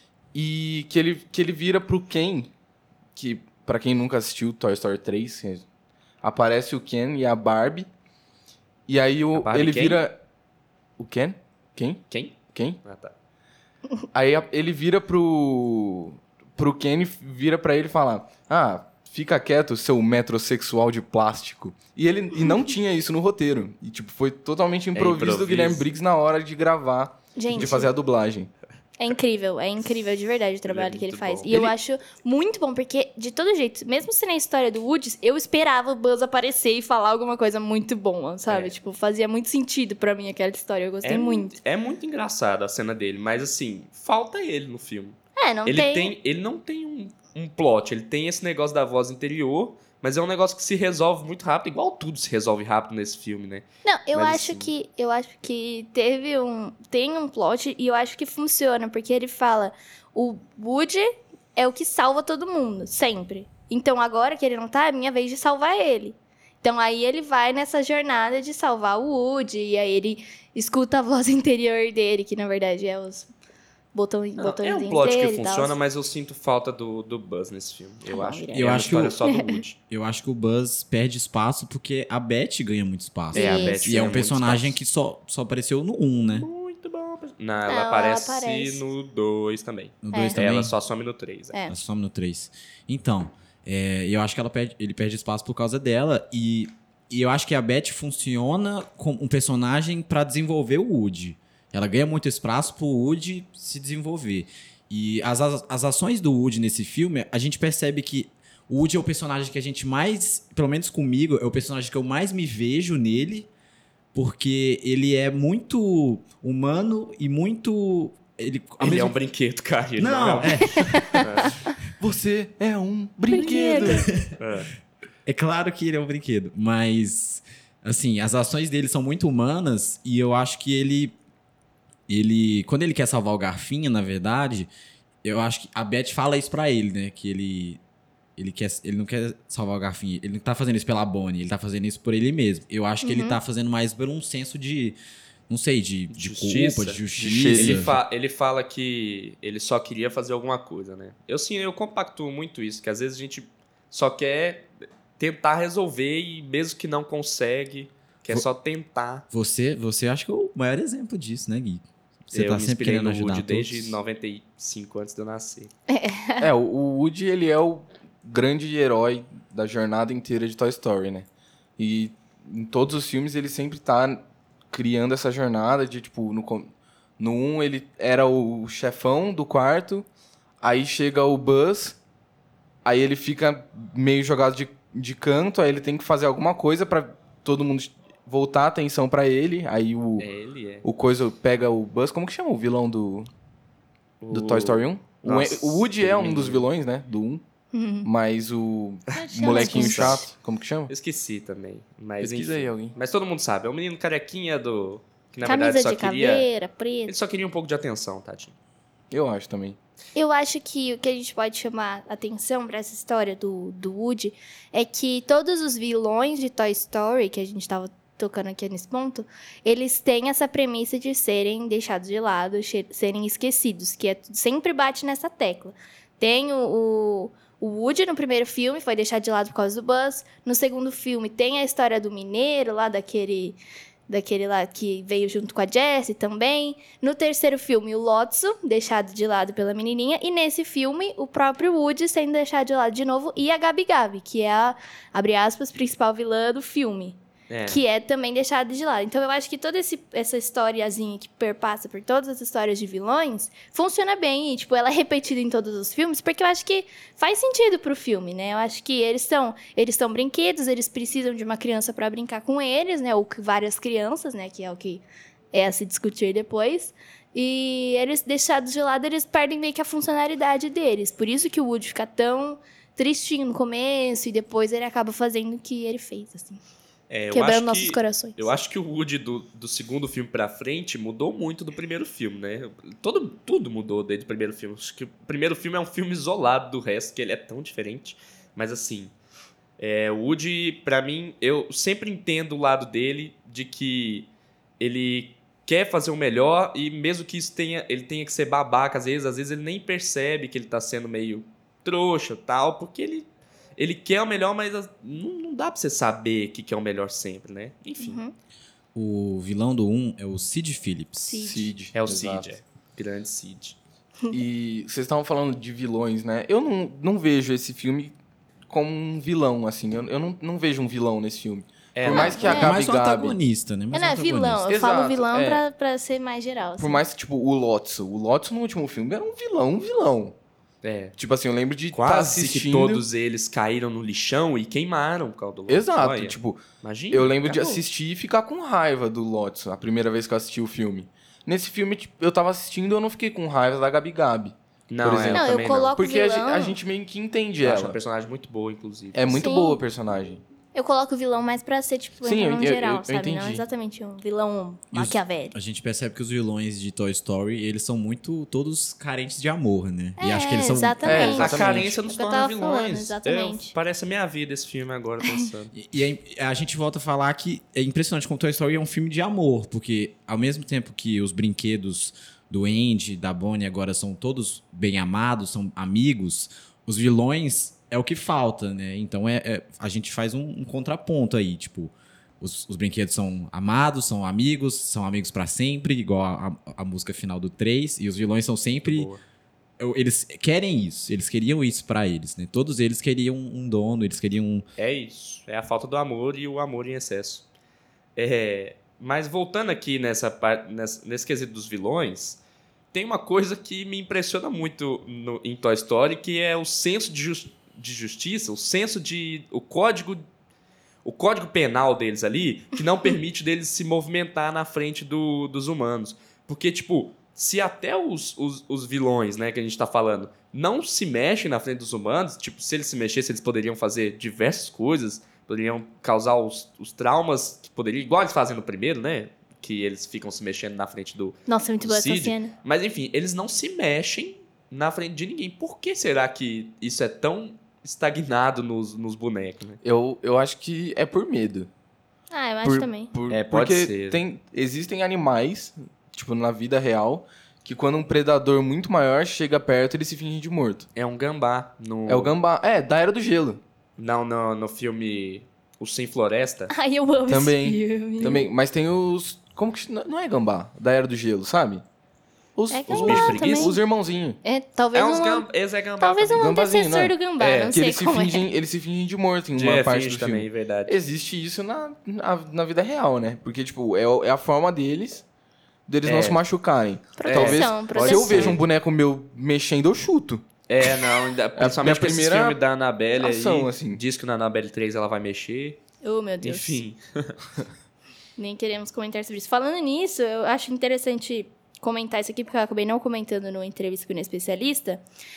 E que ele, que ele vira pro Ken, que pra quem nunca assistiu Toy Story três, que aparece o Ken e a Barbie. E aí A o, Barbie ele quem? vira... O Ken? Quem? Quem? Quem? Ah, tá. Aí a- ele vira pro... Pro Ken e vira pra ele e fala... Ah, fica quieto, seu metrosexual de plástico. E ele e não tinha isso no roteiro. E tipo, foi totalmente improviso, do improviso. Guilherme Briggs na hora de gravar, Gente, de fazer a dublagem. é incrível, é incrível de verdade o trabalho Ele é que ele muito faz. bom. E eu Ele- acho muito bom, porque de todo jeito, mesmo sendo a história do Woody, eu esperava o Buzz aparecer e falar alguma coisa muito boa, sabe? É. Tipo, fazia muito sentido pra mim aquela história, eu gostei É muito. É muito engraçado a cena dele, mas assim, falta ele no filme. É, não ele, tem... tem... ele não tem um, um plot, ele tem esse negócio da voz interior, mas é um negócio que se resolve muito rápido, igual tudo se resolve rápido nesse filme, né? Não, eu Mas, acho assim- que eu acho que teve um tem um plot e eu acho que funciona, porque ele fala o Woody é o que salva todo mundo, sempre. Então agora que ele não tá, é minha vez de salvar ele. Então aí ele vai nessa jornada de salvar o Woody e aí ele escuta a voz interior dele, que na verdade é os botões, Não, botões é um plot que dele e tal. funciona, mas eu sinto falta do, do Buzz nesse filme. Eu bom, acho. Guilherme. Eu é uma acho que história o- só do Woody. Eu acho que o Buzz perde espaço porque a Beth ganha muito espaço. É, a Isso. Beth E é ganha um muito personagem espaço. que só, só apareceu no um, né? Muito bom. Não, ela Não, ela aparece, aparece. no dois também. No dois É. também. Ela só some no três. É. Ela some no três. Então, é, eu acho que ela perde- ele perde espaço por causa dela. E, e eu acho que a Beth funciona como um personagem pra desenvolver o Woody. Ela ganha muito espaço pro Woody se desenvolver. E as, as, as ações do Woody nesse filme, a gente percebe que o Woody é o personagem que a gente mais, pelo menos comigo, é o personagem que eu mais me vejo nele. Porque ele é muito humano e muito... Ele, ao Ele mesmo é um brinquedo, cara. Ele Não, é. é, Você é um brinquedo. É. É claro que ele é um brinquedo, mas assim, as ações dele são muito humanas e eu acho que ele ele quando ele quer salvar o Garfinho, na verdade, eu acho que a Beth fala isso pra ele, né, que ele Ele, quer, ele não quer salvar o Garfinho. Ele não tá fazendo isso pela Bonnie, ele tá fazendo isso por ele mesmo. Eu acho que Uhum. ele tá fazendo mais por um senso de... Não sei, de, de Justiça. culpa, de justiça. Ele, fa- ele fala que ele só queria fazer alguma coisa, né? Eu sim, eu compactuo muito isso, que às vezes a gente só quer tentar resolver e mesmo que não consegue, quer Vo- só tentar. Você, você acho que é o maior exemplo disso, né, Gui? Você eu tá me sempre inspirei querendo no ajudar Woody todos. desde noventa e cinco, antes de eu nascer. É, o, o Woody, ele é o grande herói da jornada inteira de Toy Story, né? E em todos os filmes ele sempre tá criando essa jornada de, tipo, no, com- no um ele era o chefão do quarto, aí chega o Buzz, aí ele fica meio jogado de, de canto, aí ele tem que fazer alguma coisa pra todo mundo voltar a atenção pra ele, aí o, É, ele é. o coisa pega o Buzz, como que chama o vilão do, do O- Toy Story um? O, Nossa, o Woody é um menino. dos vilões, né, do um, Uhum. mas o Chama molequinho assim. chato, como que chama? Eu esqueci também. Mas, Pesquisa enfim. aí alguém. Mas todo mundo sabe, é o menino carequinha do... Que na Camisa verdade só de queria... caveira, Ele preto. só queria um pouco de atenção, tadinho. Eu acho também. Eu acho que o que a gente pode chamar atenção pra essa história do, do Woody é que todos os vilões de Toy Story, que a gente tava tocando aqui nesse ponto, eles têm essa premissa de serem deixados de lado, che- serem esquecidos, que é, sempre bate nessa tecla. Tem o, o, o Woody no primeiro filme, foi deixado de lado por causa do Buzz. No segundo filme tem a história do mineiro lá, daquele... Daquele lá que veio junto com a Jessie também. No terceiro filme, o Lotso, deixado de lado pela menininha. E nesse filme, o próprio Woody sendo deixado de lado de novo. E a Gabi Gabi, que é a, abre aspas, principal vilã do filme. É. Que é também deixada de lado. Então, eu acho que toda esse, essa historiazinha que perpassa por todas as histórias de vilões funciona bem. E, tipo, ela é repetida em todos os filmes, porque eu acho que faz sentido pro filme, né? Eu acho que eles são, eles são brinquedos, eles precisam de uma criança pra brincar com eles, né? Ou que várias crianças, né? Que é o que é a se discutir depois. E eles, deixados de lado, eles perdem meio que a funcionalidade deles. Por isso que o Woody fica tão tristinho no começo e depois ele acaba fazendo o que ele fez, assim. É, eu Quebrando acho nossos que- corações. Eu acho que o Woody do, do segundo filme pra frente mudou muito do primeiro filme, né? Todo, tudo mudou desde o primeiro filme. Acho que o primeiro filme é um filme isolado do resto, que ele é tão diferente. Mas assim, é, o Woody, pra mim, eu sempre entendo o lado dele de que ele quer fazer o melhor e mesmo que isso tenha, ele tenha que ser babaca às vezes, às vezes ele nem percebe que ele tá sendo meio trouxa e tal, porque ele Ele quer o melhor, mas as- não, não dá pra você saber o que, que é o melhor sempre, né? Enfim, Uhum. O vilão do um é o Sid Phillips. Sid. Cid. é o exato. Cid, é. Grande Cid. E vocês estavam falando de vilões, né? Eu não, não vejo esse filme como um vilão, assim. Eu, eu não, não vejo um vilão nesse filme. É, Por não, mais que a é. É Gabi mais um Gabi... antagonista, né? É, Mais não, um é vilão. antagonista. Eu falo Exato, vilão é. pra, pra ser mais geral. Por assim. mais que, tipo, o Lotso. O Lotso no último filme era um vilão, um vilão. É. Tipo assim, eu lembro de estar Quase que assistindo... todos eles caíram no lixão e queimaram por causa do Lotso. Exato, Olha, tipo... imagina. Eu lembro de acabou. assistir e ficar com raiva do Lotso, a primeira vez que eu assisti o filme. Nesse filme, tipo, eu tava assistindo e eu não fiquei com raiva da Gabi Gabi. Não, por é, exemplo. Não, eu também coloco- Porque a vilão- gente, a gente meio que entende Eu acho ela. uma personagem muito boa, inclusive. É muito Sim. boa a personagem. Eu coloco o vilão mais pra ser, tipo, Sim, um eu- vilão eu- geral, eu- eu sabe? Não entendi. exatamente um vilão E os- maquiavélico. A gente percebe que os vilões de Toy Story, eles são muito todos carentes de amor, né? e acho que eles são exatamente. É, A exatamente. carência nos É o que eu torna tava vilões. falando, exatamente. É, parece a minha vida esse filme agora, pensando. E, e aí, a gente volta a falar que é impressionante como Toy Story é um filme de amor, porque ao mesmo tempo que os brinquedos do Andy, da Bonnie agora são todos bem amados, são amigos, os vilões é o que falta, né? Então é, é- a gente faz um, um contraponto aí, tipo, os, os brinquedos são amados, são amigos, são amigos pra sempre, igual a, a- a música final do três, e os vilões são sempre... Boa. eu- Eles querem isso, eles queriam isso pra eles, né? Todos eles queriam um dono, eles queriam um, É isso. É a falta do amor e o amor em excesso. É, mas voltando aqui nessa, par- nessa- nesse quesito dos vilões, tem uma coisa que me impressiona muito no- em Toy Story, que é o senso de, jus- de justiça, o senso de... o código... O código penal deles ali, que não permite deles se movimentar na frente do- dos humanos. Porque, tipo, se até os, os, os vilões, né, que a gente tá falando, não se mexem na frente dos humanos, tipo, se eles se mexessem, eles poderiam fazer diversas coisas, poderiam causar os, os traumas que poderiam, igual eles fazem no primeiro, né? Que eles ficam se mexendo na frente do, Nossa, muito do boa essa Cid. cena. Mas enfim, eles não se mexem na frente de ninguém. Por que será que isso é tão estagnado nos, nos bonecos, né? Eu, eu acho que é por medo. Ah, eu acho Por- também. por- É, pode porque ser. Tem, existem animais, tipo, na vida real, que quando um predador muito maior chega perto, ele se finge de morto. É um gambá. No... É o gambá. É, da Era do Gelo. Não, no, no filme O Sem Floresta. Ai, eu amo Também. esse filme. Também. Mas tem os... Como que... Não não é gambá, da Era do Gelo, sabe? Os, É os gambá bichos também. preguiça. Os irmãozinhos. É, talvez É uns um, gambá. Esse é gambá. talvez um também. Gambazinho, antecessor né? do gambá, É, não Que sei eles se, como fingem, é. eles se fingem de morto em De uma é, parte finge do também, filme. verdade. Existe isso na, na, na vida real, né? Porque, tipo, é, o- é a forma deles, deles não É. se machucarem. Proteção, Talvez, proteção. se eu vejo um boneco meu mexendo, eu chuto. É, não, ainda- principalmente com esse primeira filme da Annabelle ação, aí, assim. diz que na Annabelle três ela vai mexer. Oh, meu Deus. Enfim. Nem queremos comentar sobre isso. Falando nisso, eu acho interessante comentar isso aqui, porque eu acabei não comentando no entrevista com o especialista.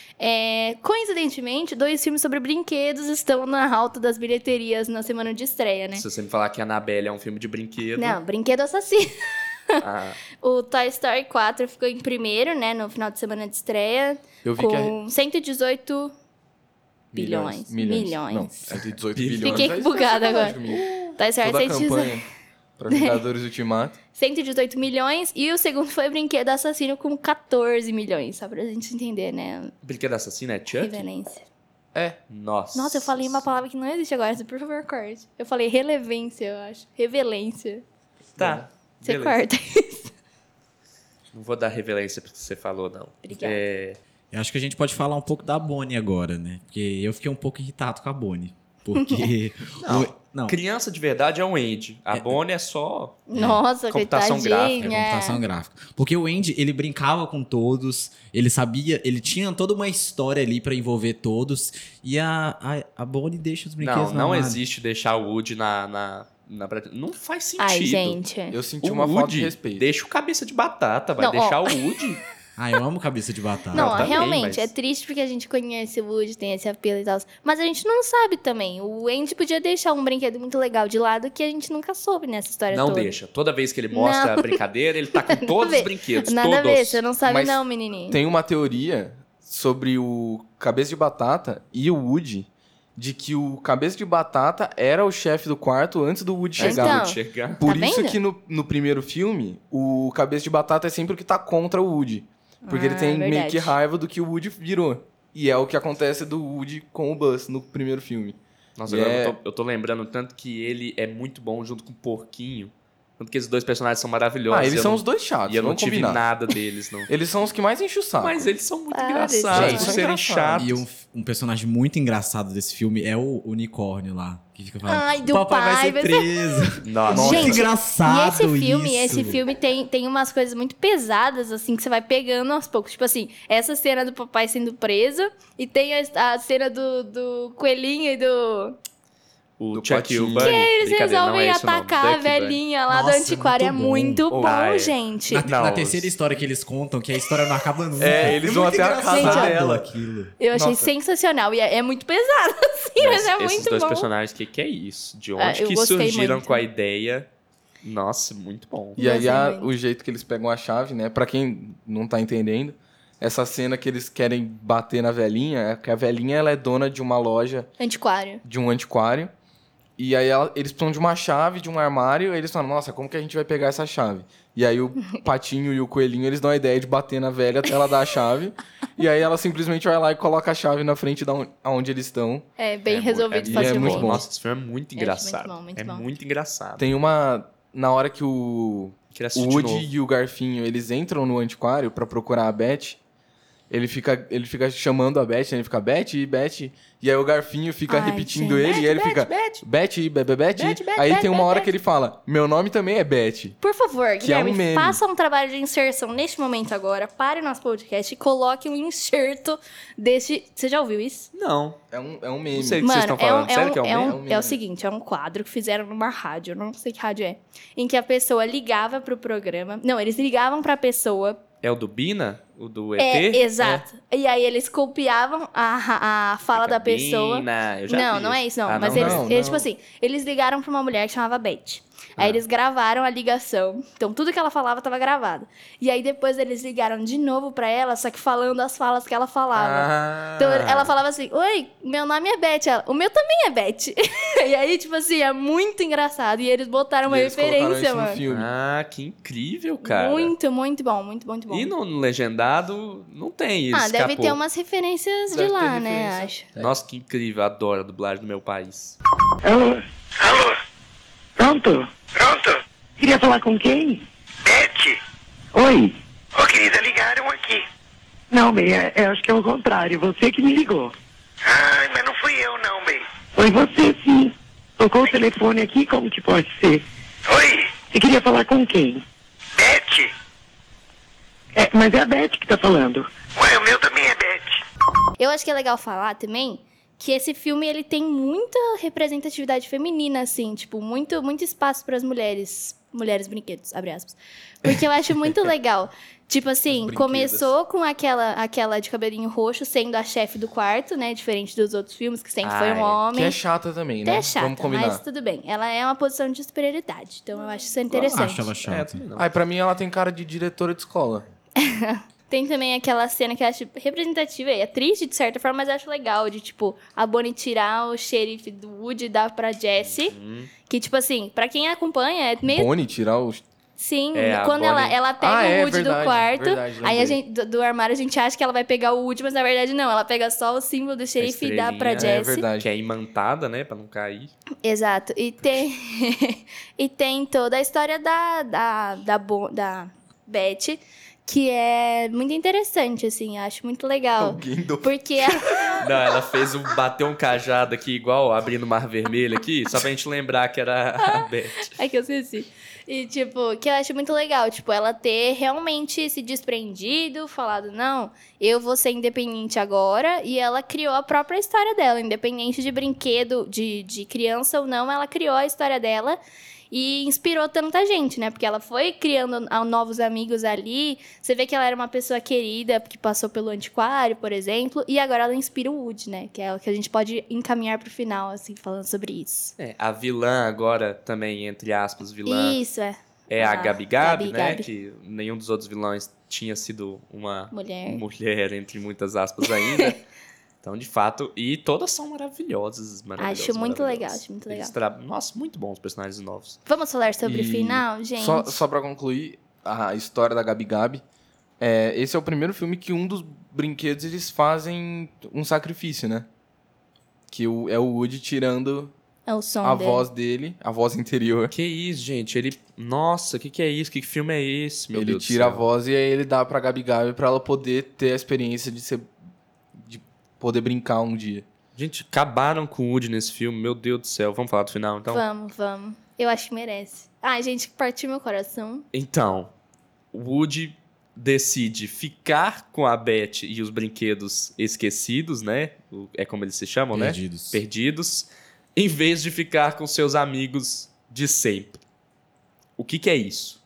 É, coincidentemente, dois filmes sobre brinquedos estão na alta das bilheterias na semana de estreia, né? Se você me falar que Annabelle é um filme de brinquedo. Não, Brinquedo Assassino. ah, O Toy Story quatro ficou em primeiro, né, no final de semana de estreia, Eu vi que é com cento e dezoito bilhões. Milhões. Milhões. Não, cento e dezoito Bilhões. bilhões. Fiquei Aí bugada você tá agora. comigo. Toy Story Toda a cento e dezoito. campanha pra Vingadores Ultimato. cento e dezoito milhões e o segundo foi Brinquedo Assassino com catorze milhões, só pra gente entender, né? Brinquedo Assassino é Chuck? Reverência. É. Nossa. Nossa, eu falei uma palavra que não existe agora, por favor, corte. Eu falei relevância, eu acho. Revelência. Tá. Você beleza. corta isso. Não vou dar reverência pro que você falou, não. Obrigada. É, Eu acho que a gente pode falar um pouco da Bonnie agora, né? Porque eu fiquei um pouco irritado com a Bonnie. Porque. Não. o- não, Criança de verdade é um Andy. A Bonnie é só... Nossa, Computação é coitadinha. computação gráfica. Porque o Andy, ele brincava com todos, ele sabia, ele tinha toda uma história ali pra envolver todos. E a, a, a Bonnie deixa os brinquedos Não, na não mala. existe deixar o Woody na... na, na prateleira. Não faz sentido. Ai, gente. Eu senti O uma falta de Woody, respeito. deixa o cabeça de batata, vai Não, deixar ó. o Woody. Ah, eu amo cabeça de batata. Não, Não, também, realmente, mas- é triste porque a gente conhece o Woody, tem esse apelo e tal. Mas a gente não sabe também. O Andy podia deixar um brinquedo muito legal de lado que a gente nunca soube nessa história Não toda. deixa. Toda vez que ele mostra Não. a brincadeira, ele tá com todos ver. os brinquedos. Nada todos. a ver, você não sabe Mas não, menininho. Tem uma teoria sobre o Cabeça de Batata e o Woody, de que o Cabeça de Batata era o chefe do quarto antes do Woody Antes do chegar. Então. Woody chegar. Por Tá isso vendo? que no, no primeiro filme, o Cabeça de Batata é sempre o que tá contra o Woody. Porque Ah, ele tem meio verdade. que raiva do que o Woody virou. E é o que acontece do Woody com o Buzz no primeiro filme. Nossa, E agora é- eu, tô, eu tô lembrando tanto que ele é muito bom junto com o Porquinho. Tanto que esses dois personagens são maravilhosos. Ah, eles Eu são não- os dois chatos, E eu não vamos tive combinar. nada deles, não. Eles são os que mais enchem o saco. Mas eles são muito Para, engraçados gente. por serem São chatos. E um, um personagem muito engraçado desse filme é o unicórnio lá. Que fica falando, Ai, do o papai vai pai, ser vai ser- preso. Nossa, Muito Gente, engraçado E esse filme, isso. esse filme tem, tem umas coisas muito pesadas, assim, que você vai pegando aos poucos. Tipo assim, essa cena do papai sendo preso, e tem a, a cena do, do coelhinho e do... o Do Chuck e o Patinho. Bunny. Que eles Brincadeira, não resolvem é esse o nome, atacar a Duck Bunny. velhinha lá Nossa, do antiquário. É muito muito bom. bom, Ah, é. gente. Na, Não, na os- terceira história que eles contam, que a história não acaba nunca. É, eles vão muito até a engraçado casa dela. aquilo. Eu achei Nossa. sensacional. E é, é muito pesado, assim, mas, Mas é esses muito dois bom. personagens, que que é isso? De onde Ah, eu que gostei surgiram muito. com a ideia? Nossa, muito bom. E aí, Gostei a- muito. o jeito que eles pegam a chave, né? Pra quem não tá entendendo, essa cena que eles querem bater na velhinha, é que a velhinha ela é dona de uma loja, Antiquário. de um antiquário. E aí ela- eles precisam de uma chave, de um armário, e eles falam, nossa, como que a gente vai pegar essa chave? E aí o patinho e o coelhinho, eles dão a ideia de bater na velha até ela dar a chave. E aí ela simplesmente vai lá e coloca a chave na frente da on- aonde eles estão. É bem É mu- resolvido é- e é facilmente. muito bom. Nossa, esse filme é muito É engraçado. muito bom, muito é bom. muito engraçado. Tem uma... Na hora que o, Queria o assistir de Woody novo. e o Garfinho, eles entram no antiquário pra procurar a Beth, ele fica, ele fica chamando a Beth, né? Ele fica, Beth, Beth. E aí o Garfinho fica Ai, repetindo gente. ele, e aí ele fica, Beth, Beth, Beth, Beth. Aí tem uma hora que ele fala, meu nome também é Beth. Por favor, Que é um Guilherme, meme. faça um trabalho de inserção neste momento agora, pare o nosso podcast e coloque um enxerto deste... Você já ouviu isso? Não. É um, é um meme. Não sei. O que Mano, vocês estão falando? é, um, Sério é, um, que é um é, meme? um- É um é o meme. seguinte, é um quadro que fizeram numa rádio, eu não sei que rádio é, em que a pessoa ligava pro programa... Não, eles ligavam pra pessoa... É o do Bina? O do E É, T? exato. E aí eles copiavam a, a fala da pessoa. Cabina, eu já Não, vi não é isso, não. Ah, Mas não? eles, Não, eles não. tipo assim, eles ligaram pra uma mulher que chamava Beth. Aí Ah. eles gravaram a ligação. Então tudo que ela falava tava gravado. E aí depois eles ligaram de novo pra ela, só que falando as falas que ela falava. Ah. Então ela falava assim: Oi, meu nome é Beth. Ela, o meu também é Beth. E aí, tipo assim, é muito engraçado. E eles botaram uma E eles colocaram referência, isso no mano. filme. Ah, que incrível, cara. Muito, muito bom, muito bom, muito bom. E no legendado não tem isso. Ah, deve ter umas referências Deve de lá, ter né? referência. Acho. Nossa, que incrível. Adoro a dublagem do meu país. Alô? Alô? Pronto? Pronto. Queria falar com quem? Beth. Oi. Ô, querida, ligaram aqui. Não, Bey, é, é, acho que é o contrário. Você que me ligou. Ai, mas não fui eu não, Bey. Foi você, sim. Tocou o telefone aqui, como que pode ser? Oi. Você queria falar com quem? Beth. É, mas é a Beth que tá falando. Ué, o meu também é Beth. Eu acho que é legal falar também que esse filme ele tem muita representatividade feminina, assim, tipo, muito, muito espaço para as mulheres, mulheres brinquedos, abre aspas. Porque eu acho muito legal. Tipo assim, brinquedas. começou com aquela, aquela de cabelinho roxo sendo a chefe do quarto, né? Diferente dos outros filmes, que sempre Ah, foi um é. homem. Que é chata também, Até né? é chata, Vamos combinar. mas tudo bem. Ela é uma posição de superioridade, então eu acho isso Eu interessante. acho ela É, chata. também não. Ai, pra mim ela tem cara de diretora de escola. Tem também aquela cena que eu acho representativa, e é triste de certa forma, mas eu acho legal, de tipo, a Bonnie tirar o xerife do Woody e dar pra Jessie. Uhum. Que, tipo assim, pra quem acompanha, é meio. Bonnie tirar os... Sim, É, a quando ela, Bonnie- ela pega Ah, o é, Woody verdade, do quarto, verdade, aí a lembrei. gente, do, do armário a gente acha que ela vai pegar o Woody, mas na verdade não, ela pega só o símbolo do xerife e dá pra estrelinha, É Jessie. verdade. Que é imantada, né? Pra não cair. Exato. E tem, e tem toda a história da, da, da, Bo- da Beth, que é muito interessante, assim, eu acho muito legal. Alguém do... Porque ela, Não, ela fez um. Bateu um cajado aqui, igual abrindo o Mar Vermelho aqui, só pra gente lembrar que era a Beth. é que eu esqueci. E, tipo, que eu acho muito legal, tipo, ela ter realmente se desprendido, falado, não, eu vou ser independente agora, e ela criou a própria história dela, independente de brinquedo, de, de criança ou não, ela criou a história dela e inspirou tanta gente, né? Porque ela foi criando a- novos amigos ali, você vê que ela era uma pessoa querida, que passou pelo antiquário, por exemplo, e agora ela inspira o Woody, né? Que é o que a gente pode encaminhar pro final, assim, falando sobre isso. É, a vilã agora também, entre aspas, vilã, Isso, é. é a Ah, Gabi Gabi, Gabi, né? Gabi. Que nenhum dos outros vilões tinha sido uma Mulher. mulher, entre muitas aspas ainda. Então, de fato, e todas são maravilhosas, maravilhosas. Acho muito maravilhosas. legal, acho muito Eles legal. tra- Nossa, muito bons os personagens novos. Vamos falar sobre o E final, gente? Só, só pra concluir a história da Gabi Gabi, é, esse é o primeiro filme que um dos brinquedos eles fazem um sacrifício, né? Que o, é o Woody tirando É o som a dele. voz dele, a voz interior. Que isso, gente? Ele. Nossa, o que, que é isso? Que filme é esse, meu ele Deus do tira a céu? voz e aí ele dá pra Gabi Gabi pra ela poder ter a experiência de ser. De poder brincar um dia. Gente, acabaram com o Woody nesse filme, meu Deus do céu. Vamos falar do final, então? Vamos, vamos. Eu acho que merece. Ai, gente, partiu meu coração. Então, o Woody decide ficar com a Beth e os brinquedos esquecidos, né? O- É como eles se chamam, Perdidos. né? Perdidos. Em vez de ficar com seus amigos de sempre. O que que é isso?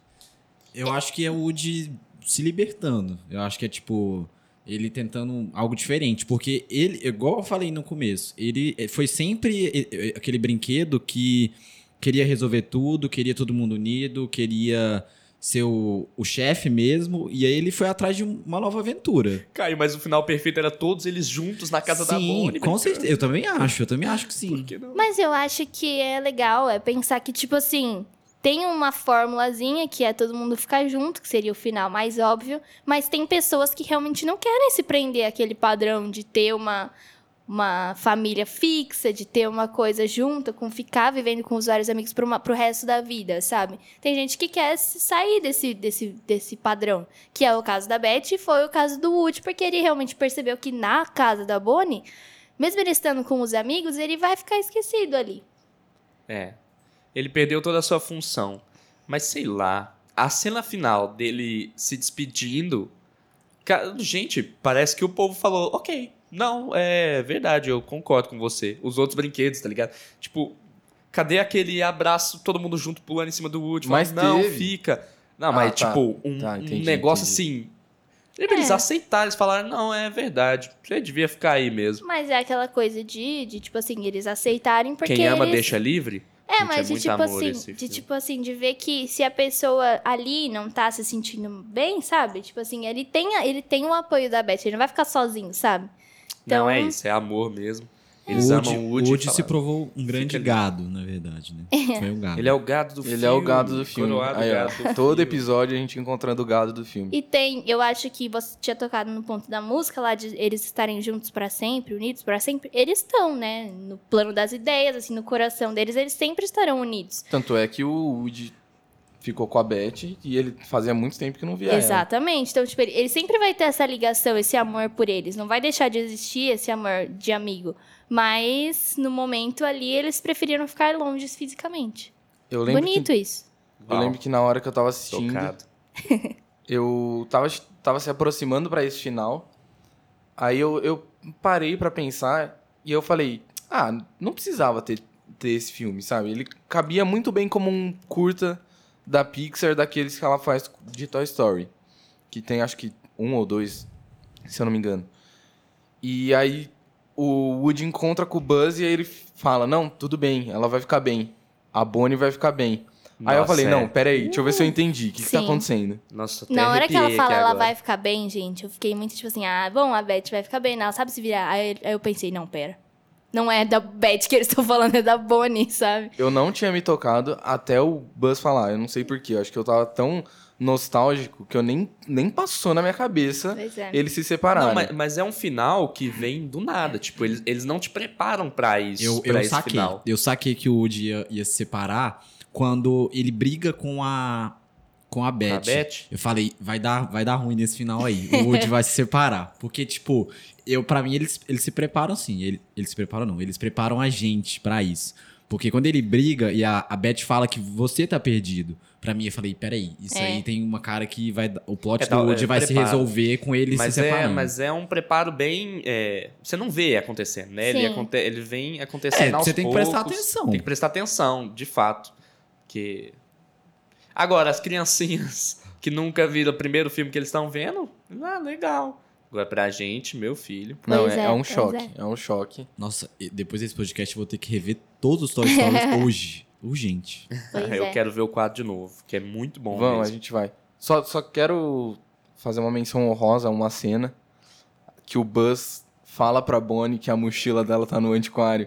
Eu acho que é o Woody se libertando. Eu acho que é tipo ele tentando algo diferente, porque ele, igual eu falei no começo, ele foi sempre aquele brinquedo que queria resolver tudo, queria todo mundo unido, queria ser o, o chefe mesmo, e aí ele foi atrás de uma nova aventura. Caio, mas o final perfeito era todos eles juntos na casa da Sim, Bonnie. com brincando. certeza. Eu também acho, eu também acho que sim. Por que não? Mas eu acho que é legal é pensar que, tipo assim, tem uma formulazinha que é todo mundo ficar junto, que seria o final mais óbvio, mas tem pessoas que realmente não querem se prender àquele padrão de ter uma, uma família fixa, de ter uma coisa junta, com ficar vivendo com os vários amigos pro, uma, pro resto da vida, sabe? Tem gente que quer se sair desse, desse, desse padrão, que é o caso da Beth e foi o caso do Woody, porque ele realmente percebeu que na casa da Bonnie, mesmo ele estando com os amigos, ele vai ficar esquecido ali. É. Ele perdeu toda a sua função. Mas sei lá. A cena final dele se despedindo. ca- Gente, parece que o povo falou: ok, não, é verdade, eu concordo com você. Os outros brinquedos, tá ligado? Tipo, cadê aquele abraço, todo mundo junto pulando em cima do Woody? Mas Falando, não, teve. fica. Não, Ah, mas tá. tipo, um, Tá, um entendi, negócio entendi. assim. Eles É. aceitaram, eles falaram, não, é verdade, você devia ficar aí mesmo. Mas é aquela coisa de, de tipo assim, eles aceitarem porque Quem ama eles... deixa livre? É, Gente, mas de muito tipo amor assim, esse de filme. tipo assim, de ver que se a pessoa ali não tá se sentindo bem, sabe? Tipo assim, ele tem, a- ele tem o apoio da Beth, ele não vai ficar sozinho, sabe? Então, Não é isso, é amor mesmo. Eles o Woody, amam o o Woody. Woody e se falaram, provou um grande Fica ali. gado, na verdade, né? Foi um gado. Ele é o gado do filme. Ele é o gado do filme. Coroado Aí, ó, gado do todo filme. episódio a gente encontrando o gado do filme. E tem, eu acho que você tinha tocado no ponto da música lá de eles estarem juntos pra sempre, unidos pra sempre. Eles estão, né? No plano das ideias, assim, no coração deles, eles sempre estarão unidos. Tanto é que o Woody ficou com a Beth e ele fazia muito tempo que não via ela. Exatamente. Então, tipo, ele, ele sempre vai ter essa ligação, esse amor por eles. Não vai deixar de existir esse amor de amigo. Mas, no momento ali, eles preferiram ficar longe fisicamente. Eu lembro Bonito que, isso. eu lembro que na hora que eu tava assistindo, Tocado. eu tava, tava se aproximando pra esse final. Aí eu, eu parei pra pensar e eu falei, ah, não precisava ter, ter esse filme, sabe? Ele cabia muito bem como um curta da Pixar, daqueles que ela faz de Toy Story. Que tem, acho que, um ou dois, se eu não me engano. E aí o Woody encontra com o Buzz e aí ele fala, não, tudo bem, ela vai ficar bem. A Bonnie vai ficar bem. Aí eu Nossa, falei, é. não, peraí, deixa eu ver se eu entendi. O que, que tá Sim. acontecendo? Nossa, até Na hora que ela arrepiei fala, aqui ela agora. vai ficar bem, gente, eu fiquei muito tipo assim, ah, bom, a Beth vai ficar bem, não, ela sabe se virar. Aí, aí eu pensei, não, pera. Não é da Beth que eles estão falando, é da Bonnie, sabe? Eu não tinha me tocado até o Buzz falar. Eu não sei porquê. Eu acho que eu tava tão nostálgico que eu nem, nem passou na minha cabeça Pois é. eles se separarem. Não, mas, mas é um final que vem do nada. Tipo, eles, eles não te preparam pra isso. Eu, pra eu esse saquei. final. Eu saquei que o Woody ia, ia se separar quando ele briga com a com a Beth. A Beth? Eu falei, vai dar, vai dar ruim nesse final aí. O Woody vai se separar. Porque, tipo, eu, pra mim, eles, eles se preparam sim. Ele, eles se preparam, não. Eles preparam a gente pra isso. Porque quando ele briga e a, a Beth fala que você tá perdido, pra mim eu falei, peraí, isso É. aí tem uma cara que vai. O plot É, do tá, Woody é, vai se preparo. resolver com ele Mas se é, separando. mas é um preparo bem... é, você não vê acontecendo, né? Ele, Sim. aconte, ele vem acontecendo É, aos você tem que poucos. prestar atenção. Tem que prestar atenção, de fato. Que... Agora, as criancinhas que nunca viram o primeiro filme que eles estão vendo, ah, legal. Agora, pra gente, meu filho... Não, Pois é, é, é um pois choque. É. um choque. Nossa, e depois desse podcast eu vou ter que rever todos os Toy Stories hoje. Urgente. Pois eu é. quero ver o quadro de novo, que é muito bom Vamos, a mesmo. gente vai. Só, só quero fazer uma menção honrosa a uma cena que o Buzz fala pra Bonnie que a mochila dela tá no antiquário.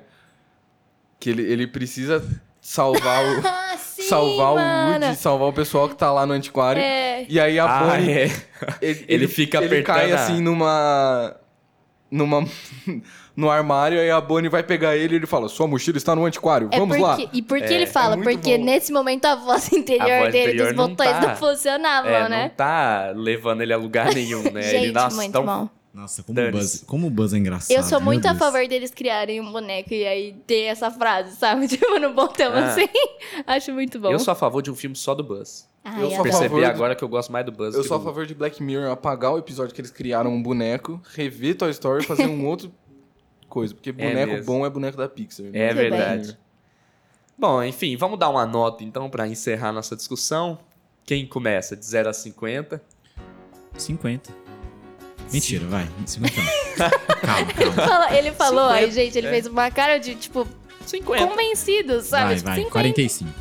Que ele, ele precisa salvar o... Ah, sim, salvar mano. o Woody, salvar o pessoal que tá lá no antiquário. É. E aí a Ah, Bonnie... é. Ele, Ele fica ele apertando cai a- assim numa... Numa... no armário, aí a Bonnie vai pegar ele e ele fala, sua mochila está no antiquário, É vamos porque, lá. E por que É, ele fala? é muito Porque bom. nesse momento a voz interior A voz dele interior dos não botões tá- não funcionavam, É, né? não tá levando ele a lugar nenhum, né? Gente, ele, nossa, muito tão... bom. Nossa, como o Dane-se. Buzz, como o Buzz é engraçado. Eu sou meu muito a Deus. favor deles criarem um boneco e aí ter essa frase, sabe? Tipo, no botão Ah. assim. Acho muito bom. Eu sou a favor de um filme só do Buzz. Ai, Eu sou a adoro. Percebi favor de- agora que eu gosto mais do Buzz Eu que sou a do... favor de Black Mirror apagar o episódio que eles criaram um boneco, rever Toy Story e fazer um outro coisa. Porque boneco mesmo. bom é boneco da Pixar. É Muito verdade. Bom, enfim, vamos dar uma nota então pra encerrar nossa discussão. Quem começa? De zero a cinquenta? cinquenta. Mentira, vai. cinquenta não. Calma, calma. Fala- Ele falou, cinquenta, aí, gente, ele é. fez uma cara de, tipo, cinquenta. convencido, sabe? Vai, tipo, vai. cinquenta. quarenta e cinco.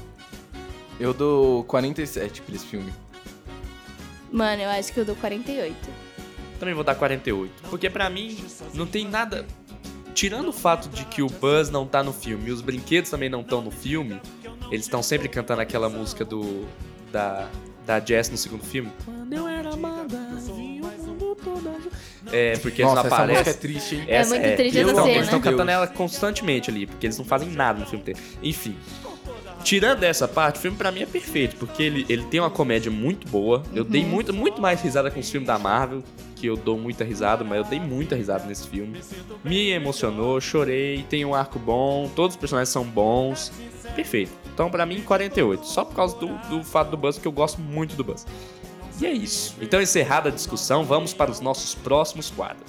Eu dou quarenta e sete pra esse filme. Mano, eu acho que eu dou quarenta e oito. Também vou dar quarenta e oito. Porque pra mim, não tem nada... Tirando o fato de que o Buzz não tá no filme e os brinquedos também não estão no filme, eles estão sempre cantando aquela música do... Da, da Jess no segundo filme. Quando eu era amada, vi o mundo todo azul. É, porque Nossa, eles não essa música é aparecem. triste, hein? É muito triste eles essa tão- cena. Eles estão Deus. cantando ela constantemente ali, porque eles não fazem nada no filme inteiro. Enfim. Tirando essa parte, o filme pra mim é perfeito, porque ele, ele tem uma comédia muito boa. Eu dei muito, muito mais risada com os filmes da Marvel, que eu dou muita risada, mas eu dei muita risada nesse filme. Me emocionou, chorei, tem um arco bom, todos os personagens são bons. Perfeito. Então pra mim, quarenta e oito. Só por causa do, do fato do Buzz, que eu gosto muito do Buzz. E é isso. Então, encerrada a discussão, vamos para os nossos próximos quadros.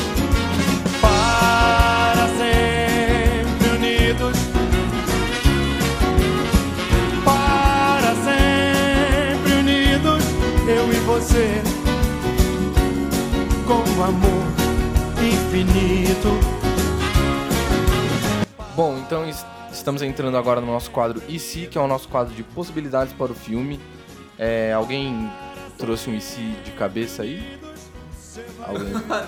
Para sempre unidos. Para sempre unidos, eu e você. com amor infinito. Bom, então es- estamos entrando agora no nosso quadro E Se, que é o nosso quadro de possibilidades para o filme. É, alguém trouxe um E Se de cabeça aí? Alguém?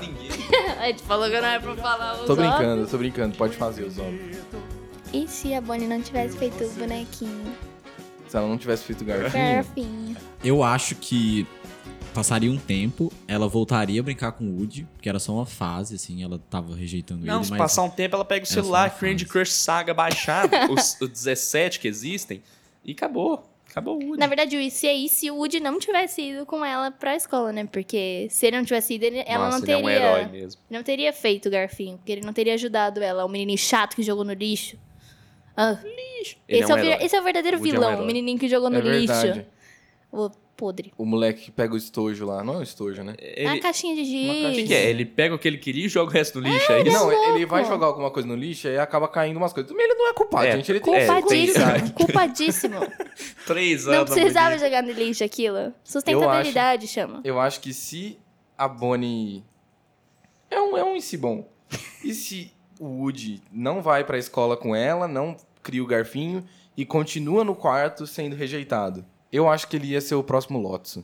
A gente falou que não era pra falar os Tô óbvios. brincando, tô brincando, pode fazer os óbvios. E se a Bonnie não tivesse feito o bonequinho? Se ela não tivesse feito garfinho, Garfinho. Eu acho que passaria um tempo, ela voltaria a brincar com o Woody, porque era só uma fase, assim, ela tava rejeitando Não, ele, se mas... passar um tempo, ela pega o só celular, uma Candy fase. Crush Saga baixado, os, os dezessete que existem, e acabou. Acabou o Woody. Na verdade, o E se é isso se o Woody não tivesse ido com ela pra escola, né? Porque se ele não tivesse ido, ele- ela Nossa, não ele é teria... um herói mesmo. Não teria feito o garfinho, porque ele não teria ajudado ela. O menininho chato que jogou no lixo. Ah, Ele esse, é é um o, ver- herói. esse é o verdadeiro Woody é um vilão, herói. o menininho que jogou no é lixo. verdade. O podre. O moleque que pega o estojo lá, não é o estojo, né? Ele... A caixinha de giz. O que, que é? Ele pega o que ele queria e joga o resto no lixo, é, isso? Não, ele louco. vai jogar alguma coisa no lixo e acaba caindo umas coisas. Mas ele não é culpado, É, gente. Ele tem é, Culpadíssimo, culpadíssimo. Três Não anos. precisava bonito. jogar no lixo aquilo. Sustentabilidade chama. Eu acho que se a Bonnie... É um, é um E Se bom. E se o Woody não vai pra escola com ela, não cria o garfinho e continua no quarto sendo rejeitado? Eu acho que ele ia ser o próximo Lotso.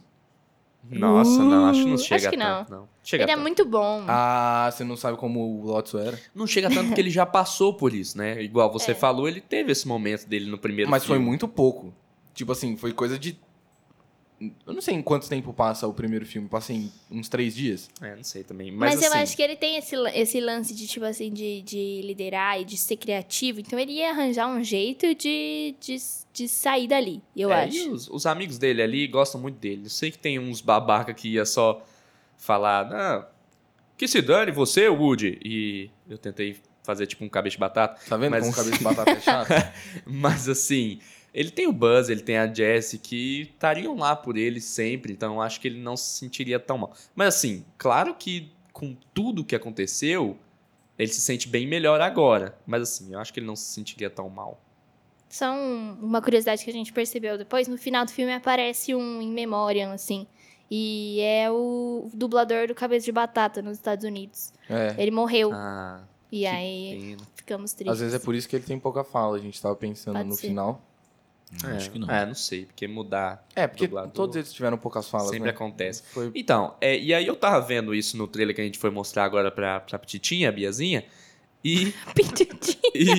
Nossa, não, acho que não Uh, chega acho que tanto, não. Chega Ele é tanto. muito bom. Ah, você não sabe como o Lotso era? Não chega tanto porque ele já passou por isso, né? Igual você É. falou, ele teve esse momento dele no primeiro Mas foi filme. muito pouco. Tipo assim, foi coisa de... Eu não sei em quanto tempo passa o primeiro filme. Passa em uns três dias? É, não sei também. Mas, Mas, eu assim, acho que ele tem esse, la- esse lance de, tipo assim, de, de liderar e de ser criativo. Então ele ia arranjar um jeito de, de, de sair dali, eu é, acho. E os, os amigos dele ali gostam muito dele. Eu sei que tem uns babaca que ia só falar, não, que se dane você, Woody. E eu tentei fazer tipo um cabeça de batata. Tá vendo Mas- como cabeça de batata é chato? Mas assim, ele tem o Buzz, ele tem a Jessie que estariam lá por ele sempre, então eu acho que ele não se sentiria tão mal. Mas assim, claro que com tudo que aconteceu, ele se sente bem melhor agora. Mas assim, eu acho que ele não se sentiria tão mal. Só um- uma curiosidade que a gente percebeu depois, no final do filme aparece um In Memoriam, assim. E é o dublador do Cabeça de Batata nos Estados Unidos. É. Ele morreu. Ah, e que aí pena. ficamos tristes. Às vezes é por isso que ele tem pouca fala. A gente tava pensando Pode no ser. final. Não, acho que não. É, não sei, porque mudar. É, porque dublador todos eles tiveram poucas falas, sempre né? acontece. Foi... Então, é, e aí eu tava vendo isso no trailer que a gente foi mostrar agora pra, pra Petitinha, a Biazinha, e, Pitidinho.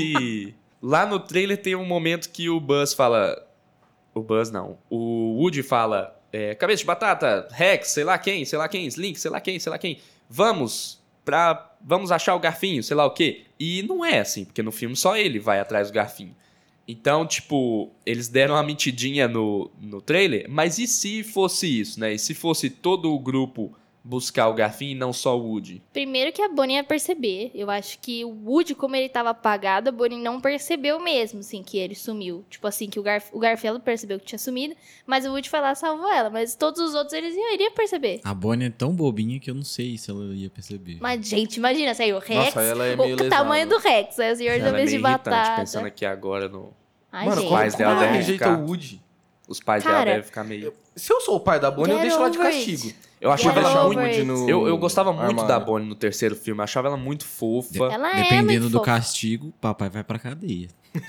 e lá no trailer tem um momento que o Buzz fala... O Buzz não, o Woody fala, é, cabeça de batata, Rex, sei lá quem, sei lá quem, Slink, sei lá quem, sei lá quem, vamos pra... Vamos achar o garfinho, sei lá o quê. E não é assim, porque no filme só ele vai atrás do garfinho. Então, tipo, eles deram uma mentidinha no, no trailer, mas e se fosse isso, né? E se fosse todo o grupo buscar o garfinho e não só o Woody? Primeiro que a Bonnie ia perceber. Eu acho que o Woody, como ele tava apagado, a Bonnie não percebeu mesmo, assim, que ele sumiu. Tipo assim, que o, Garf o Garfield percebeu que tinha sumido, mas o Woody foi lá e salvou ela. Mas todos os outros, eles iam, iriam perceber. A Bonnie é tão bobinha que eu não sei se ela ia perceber. Mas, gente, imagina, saiu o Rex, Nossa, ela é meio o tamanho do lesada. Rex, aí o senhor da Ela é vez de meio irritante, batata. pensando aqui agora no... Ai, Mano, gente. como, pais como dela ela devem rejeita ficar- o Woody? Os pais Cara, dela devem ficar meio... Se eu sou o pai da Bonnie, eu Get deixo ela de over it. castigo. Eu achava Get ela over muito... it. no Eu, eu gostava muito armário. da Bonnie no terceiro filme, eu achava ela muito fofa. Ela é Dependendo muito do fofa. castigo, papai vai pra cadeia.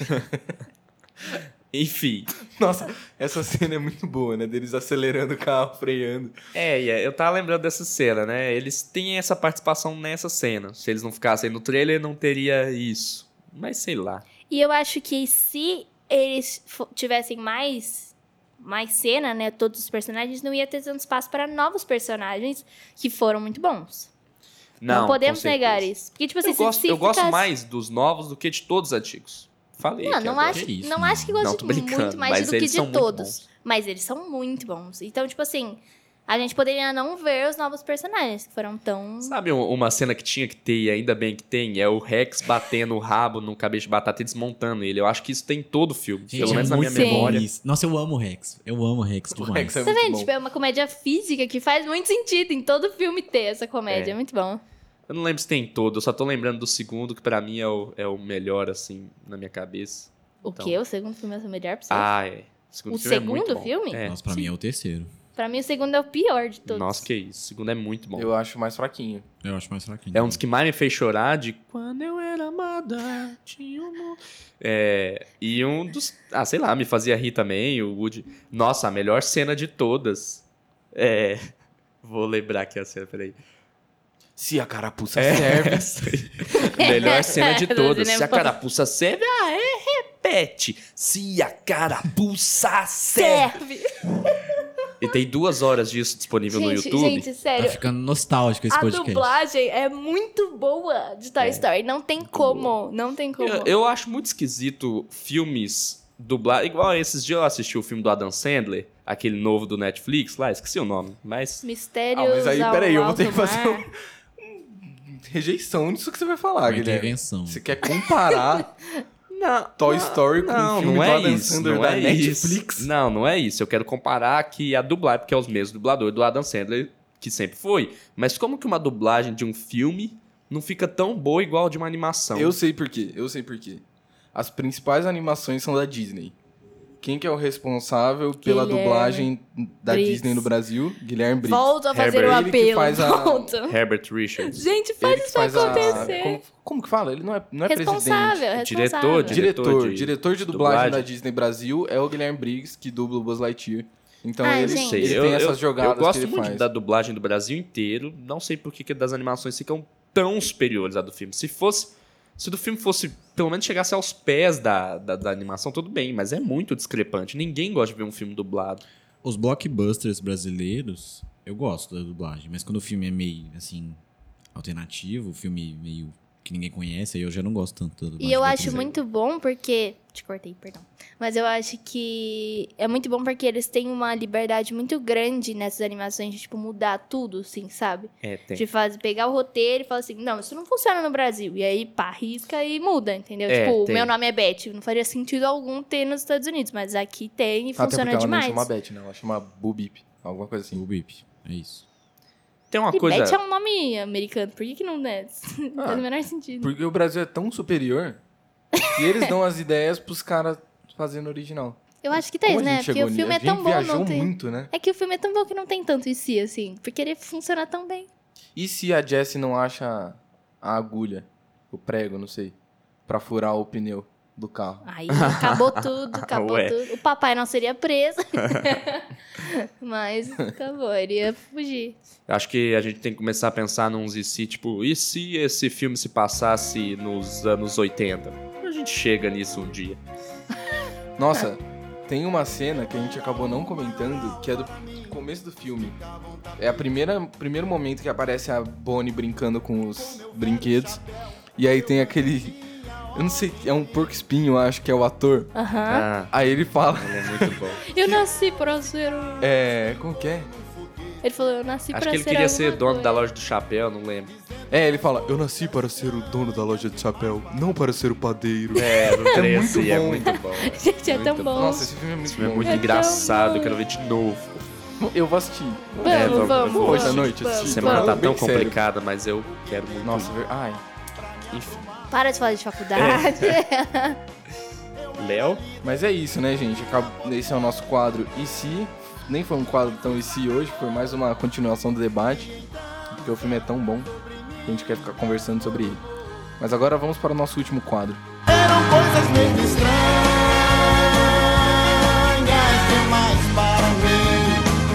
Enfim. Nossa, essa cena é muito boa, né? Deles acelerando o carro, freando. É, e é, eu tava lembrando dessa cena, né? Eles têm essa participação nessa cena. Se eles não ficassem no trailer, não teria isso. Mas sei lá. E eu acho que se eles fo- tivessem mais, mais cena, né, todos os personagens, não ia ter tanto espaço para novos personagens que foram muito bons. Não, Não, podemos com negar certeza. isso. Porque, tipo assim, Eu se- gosto, se eu gosto ficasse- mais dos novos do que de todos os antigos. Falei Não, que não agora. acho, Que isso, não mano. acho que gosto Não, tô brincando, muito mais mas do que eles de são muito todos. bons. Mas eles são muito bons. Então, tipo assim, a gente poderia não ver os novos personagens que foram tão... Sabe um- uma cena que tinha que ter, e ainda bem que tem, é o Rex batendo o rabo no cabeça de batata e desmontando ele. Eu acho que isso tem em todo o filme, Gente, pelo é menos na minha muito bom memória. isso. Nossa, eu amo o Rex. Eu amo o Rex O demais. Rex é Tá muito vendo? bom. Tipo, é uma comédia física que faz muito sentido em todo filme ter essa comédia. É. É muito bom. Eu não lembro se tem em todo, eu só tô lembrando do segundo, que pra mim é o, é o melhor, assim, na minha cabeça. O Então. quê? O segundo filme é o melhor pra você? Ah, é. O segundo O filme é muito segundo bom. filme? É. Nossa, pra mim é o terceiro. Pra mim, o segundo é o pior de todos. Nossa, que isso. O segundo é muito bom. Eu acho mais fraquinho. Eu acho mais fraquinho. É um dos que mais me fez chorar de quando eu era amada, tinha um... É, e um dos... Ah, sei lá, me fazia rir também, o Woody... Nossa, a melhor cena de todas. É... Vou lembrar aqui a cena, peraí. Se a carapuça É, serve. essa aí. Melhor cena de Do todas. cinema. Se a carapuça serve, ah, é, repete. Se a carapuça serve. Serve! E tem duas horas disso disponível no Gente, YouTube. gente, sério. Tá ficando nostálgico esse A podcast. dublagem é muito boa de Toy Story. Não tem como. Não tem como. Eu, eu acho muito esquisito filmes dublados. Igual esses dias eu assisti o filme do Adam Sandler, aquele novo do Netflix lá, esqueci o nome. Mas Mistérios. Ah, mas aí, ao peraí, eu vou alto ter que fazer mar. um... rejeição nisso que você vai falar, Uma Guilherme. intervenção. Você quer comparar não, Toy não, Story com não, um filme não do é Adam isso, Sandler não da é Netflix? Isso. Não, não é isso. Eu quero comparar que a dublagem, porque é os mesmos dubladores do Adam Sandler, que sempre foi. Mas como que uma dublagem de um filme não fica tão boa igual a de uma animação? Eu sei por quê, eu sei por quê. As principais animações são da Disney. Quem que é o responsável pela Guilherme dublagem da Briggs. Disney no Brasil? Guilherme Briggs. Volta a fazer Herbert, o ele que apelo. faz a- Volta. Herbert Richards. Gente, faz Ele que isso faz a... acontecer. Como, como que fala? Ele não é, não é Responsável, presidente. Diretor, responsável. diretor. Diretor, de diretor de dublagem, dublagem. da Disney Brasil é o Guilherme Briggs, que dubla o Buzz Lightyear. Então Ai, ele, gente. Sei, ele eu, tem eu- essas jogadas eu gosto que ele muito faz. da dublagem do Brasil inteiro. Não sei por que que das animações ficam tão superiores à do filme. Se fosse, se do filme fosse, pelo menos chegasse aos pés da, da, da animação, tudo bem. Mas é muito discrepante. Ninguém gosta de ver um filme dublado. Os blockbusters brasileiros, eu gosto da dublagem. Mas quando o filme é meio, assim, alternativo, o filme meio que ninguém conhece, aí eu já não gosto tanto da dublagem. E eu acho brasileira. muito bom porque... Te cortei, perdão. Mas eu acho que é muito bom porque eles têm uma liberdade muito grande nessas animações de, tipo, mudar tudo, assim, sabe? É, tem. De fazer, pegar o roteiro e falar assim, não, isso não funciona no Brasil. E aí, pá, risca e muda, entendeu? É, tipo, tem. meu nome é Beth. Não faria sentido algum ter nos Estados Unidos, mas aqui tem e Até funciona porque ela demais. não chama Beth, né? Ela chama Bubip, alguma coisa assim. O Bip, é isso. Tem uma E coisa... Beth é um nome americano, por que que não é? Não Ah, faz o menor sentido. Porque o Brasil é tão superior que eles dão as ideias pros caras fazendo original. Eu acho que tá Como isso, a né? gente Porque chegou o filme nisso? é tão A gente bom, viajou não tem... muito, né? É que o filme é tão bom que não tem tanto em si, assim. Porque ele funciona tão bem. E se a Jessie não acha a agulha, o prego, não sei, pra furar o pneu do carro? Aí acabou tudo, acabou Ué. tudo. O papai não seria preso. Mas acabou, ele ia fugir. Acho que a gente tem que começar a pensar nos e se, tipo, e se esse filme se passasse nos anos oitenta? A gente chega nisso um dia. Nossa, tem uma cena que a gente acabou não comentando, que é do começo do filme. É o primeiro momento que aparece a Bonnie brincando com os brinquedos. E aí tem aquele... Eu não sei, é um porco espinho, eu acho que é o ator. Aham. Ah, Aí ele fala... ele é muito bom. Eu nasci pra ser um... É... Como que é? Ele falou, eu nasci Acho pra que ele ser queria ser alguma dono coisa. da loja do chapéu, não lembro. É, ele fala... Eu nasci para ser o dono da loja de chapéu, não para ser o padeiro. É, no trem muito assim, é bom. muito bom. Gente, é tão Muito bom. Nossa, esse filme é muito Esse filme é bom. muito É tão engraçado, bom. eu quero ver de novo. Eu vou assistir. Vamos, É, vamos, vamos, vamos. hoje à noite vamos, assistir. A semana tá Bem tão sério. complicada, mas eu quero muito. Nossa, ver- ai... Enfim. Para de falar de faculdade. Léo? Mas é isso, né, gente? Acab- Esse é o nosso quadro E Se. Nem foi um quadro tão E Se hoje, foi mais uma continuação do debate. Porque o filme é tão bom que a gente quer ficar conversando sobre ele. Mas agora vamos para o nosso último quadro. Eram coisas meio estranhas demais para mim.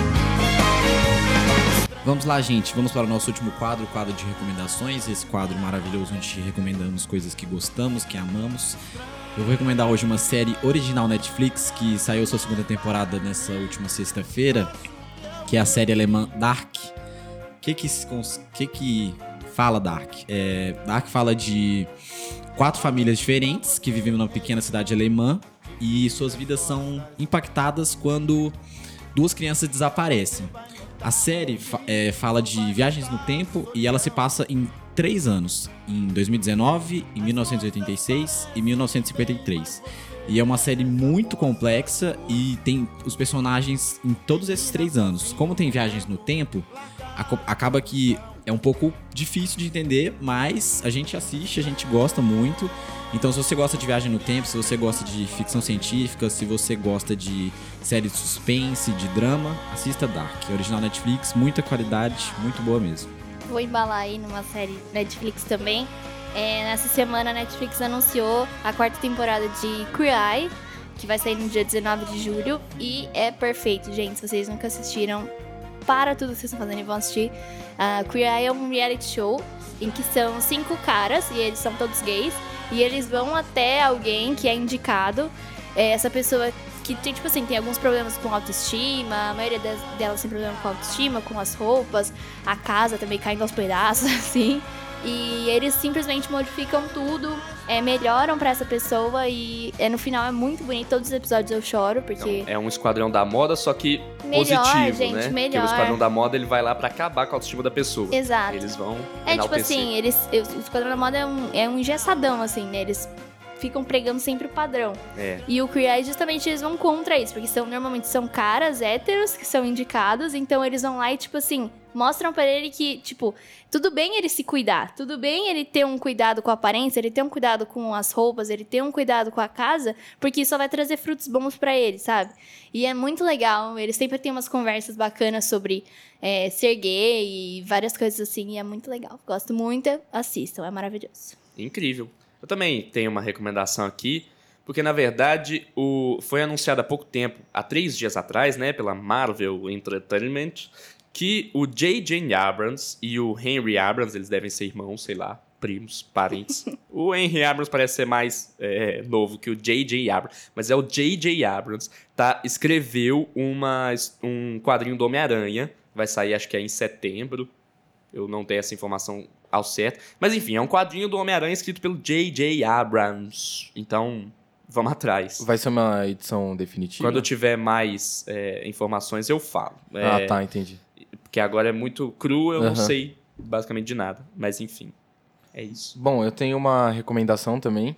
Vamos lá, gente. Vamos para o nosso último quadro, o quadro de recomendações. Esse quadro maravilhoso onde recomendamos coisas que gostamos, que amamos. Eu vou recomendar hoje uma série original Netflix que saiu sua segunda temporada nessa última sexta-feira, que é a série alemã Dark. O que que, se cons- que que fala Dark? É, Dark fala de quatro famílias diferentes que vivem numa pequena cidade alemã e suas vidas são impactadas quando duas crianças desaparecem. A série fa- é, fala de viagens no tempo e ela se passa em três anos, em dois mil e dezenove, em mil novecentos e oitenta e seis e mil novecentos e cinquenta e três. E é uma série muito complexa e tem os personagens em todos esses três anos. Como tem viagens no tempo, aco- acaba que é um pouco difícil de entender, mas a gente assiste, a gente gosta muito. Então, se você gosta de viagem no tempo, se você gosta de ficção científica, se você gosta de série de suspense, de drama, assista Dark. Original Netflix, muita qualidade, muito boa mesmo. Vou embalar aí numa série Netflix também. É, nessa semana a Netflix anunciou a quarta temporada de Queer Eye, que vai sair no dia dezenove de julho. E é perfeito, gente. Se vocês nunca assistiram, para tudo que vocês estão fazendo e vão assistir. Uh, Queer Eye é um reality show em que são cinco caras, e eles são todos gays. E eles vão até alguém que é indicado. É, essa pessoa que tem, tipo assim, tem alguns problemas com autoestima. A maioria das, delas tem problema com autoestima, com as roupas. A casa também caindo aos pedaços, assim. E eles simplesmente modificam tudo, é, melhoram pra essa pessoa. E é, no final é muito bonito. Todos os episódios eu choro, porque... Então, é um esquadrão da moda, só que melhor, positivo, gente, né? melhor. Porque o esquadrão da moda, ele vai lá pra acabar com a autoestima da pessoa. Exato. Eles vão É tipo enaltecer. assim, eles, o Esquadrão da Moda é um, é um engessadão, assim, né? Eles ficam pregando sempre o padrão. É. E o Queer Eye, justamente, eles vão contra isso, porque são, normalmente são caras héteros que são indicados, então eles vão lá e, tipo assim, mostram pra ele que, tipo, tudo bem ele se cuidar, tudo bem ele ter um cuidado com a aparência, ele ter um cuidado com as roupas, ele ter um cuidado com a casa, porque isso só vai trazer frutos bons pra ele, sabe? E é muito legal, eles sempre têm umas conversas bacanas sobre é, ser gay e várias coisas assim, e é muito legal. Gosto muito, assistam, é maravilhoso. Incrível. Eu também tenho uma recomendação aqui, porque na verdade o... foi anunciado há pouco tempo, há três dias atrás, né, pela Marvel Entertainment, que o J J Abrams e o Henry Abrams, eles devem ser irmãos, sei lá, primos, parentes. O Henry Abrams parece ser mais é, novo que o J J Abrams, mas é o J J Abrams, tá? Escreveu uma, um quadrinho do Homem-Aranha, vai sair acho que é em setembro, eu não tenho essa informação ao certo, mas enfim, é um quadrinho do Homem-Aranha escrito pelo J J Abrams, então vamos atrás. Vai ser uma edição definitiva? Quando eu tiver mais é, informações eu falo. É, Ah, tá, entendi. Porque agora é muito cru, eu Uhum. não sei basicamente de nada, mas enfim, é isso. Bom, eu tenho uma recomendação também.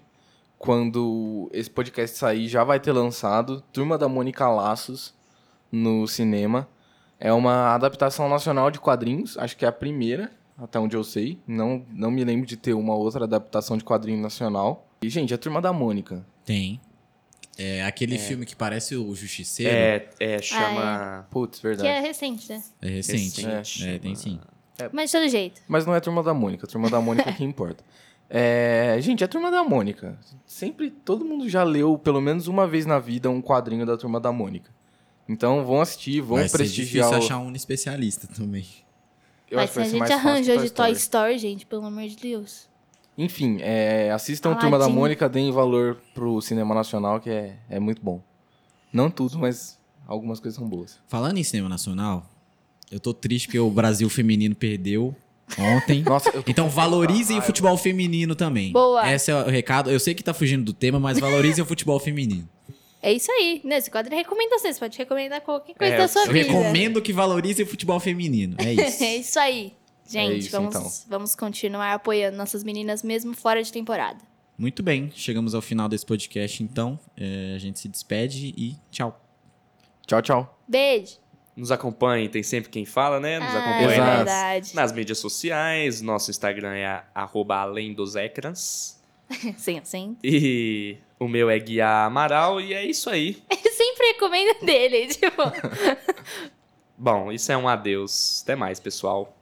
Quando esse podcast sair, já vai ter lançado Turma da Mônica Laços no cinema. É uma adaptação nacional de quadrinhos, acho que é a primeira, até onde eu sei. Não, não me lembro de ter uma outra adaptação de quadrinho nacional. E, gente, a Turma da Mônica. Tem. É aquele filme que parece o Justiceiro. É, é chama... Putz, Que é verdade. recente, né? É recente. Recente. É, tem sim. Mas de todo jeito. Mas não é a Turma da Mônica, a Turma da Mônica é que importa. É, gente, a Turma da Mônica. Sempre, todo mundo já leu, pelo menos uma vez na vida, um quadrinho da Turma da Mônica. Então, vão assistir, vão Vai ser prestigiar difícil o... achar um especialista também. Eu Mas acho que se a vai ser mais gente fácil arranjou que de Toy Story, gente, pelo amor de Deus. Enfim, é, assistam Turma da Aladdin. Mônica, deem valor pro cinema nacional, que é, é muito bom. Não tudo, mas algumas coisas são boas. Falando em cinema nacional, eu tô triste porque o Brasil feminino perdeu ontem. Nossa, eu tô Então valorizem o futebol feminino também. Boa. Esse é o recado. Eu sei que tá fugindo do tema, mas valorizem o futebol feminino. É isso aí. Nesse quadro é recomendações. Pode recomendar qualquer coisa É, da sua Eu vida. recomendo que valorizem o futebol feminino. É isso. É isso aí. Gente, É isso, vamos, então. vamos continuar apoiando nossas meninas mesmo fora de temporada. Muito bem, chegamos ao final desse podcast, então. É, a gente se despede e tchau. Tchau, tchau. Beijo. Nos acompanhe, tem sempre quem fala, né? Nos Ah, acompanhe é Exato. verdade. nas mídias sociais. Nosso Instagram é a- arroba além dos ecrãs. Sim, assim. E o meu é Guia Amaral e é isso aí. Eu sempre recomendo dele, tipo... Bom, isso é um adeus. Até mais, pessoal.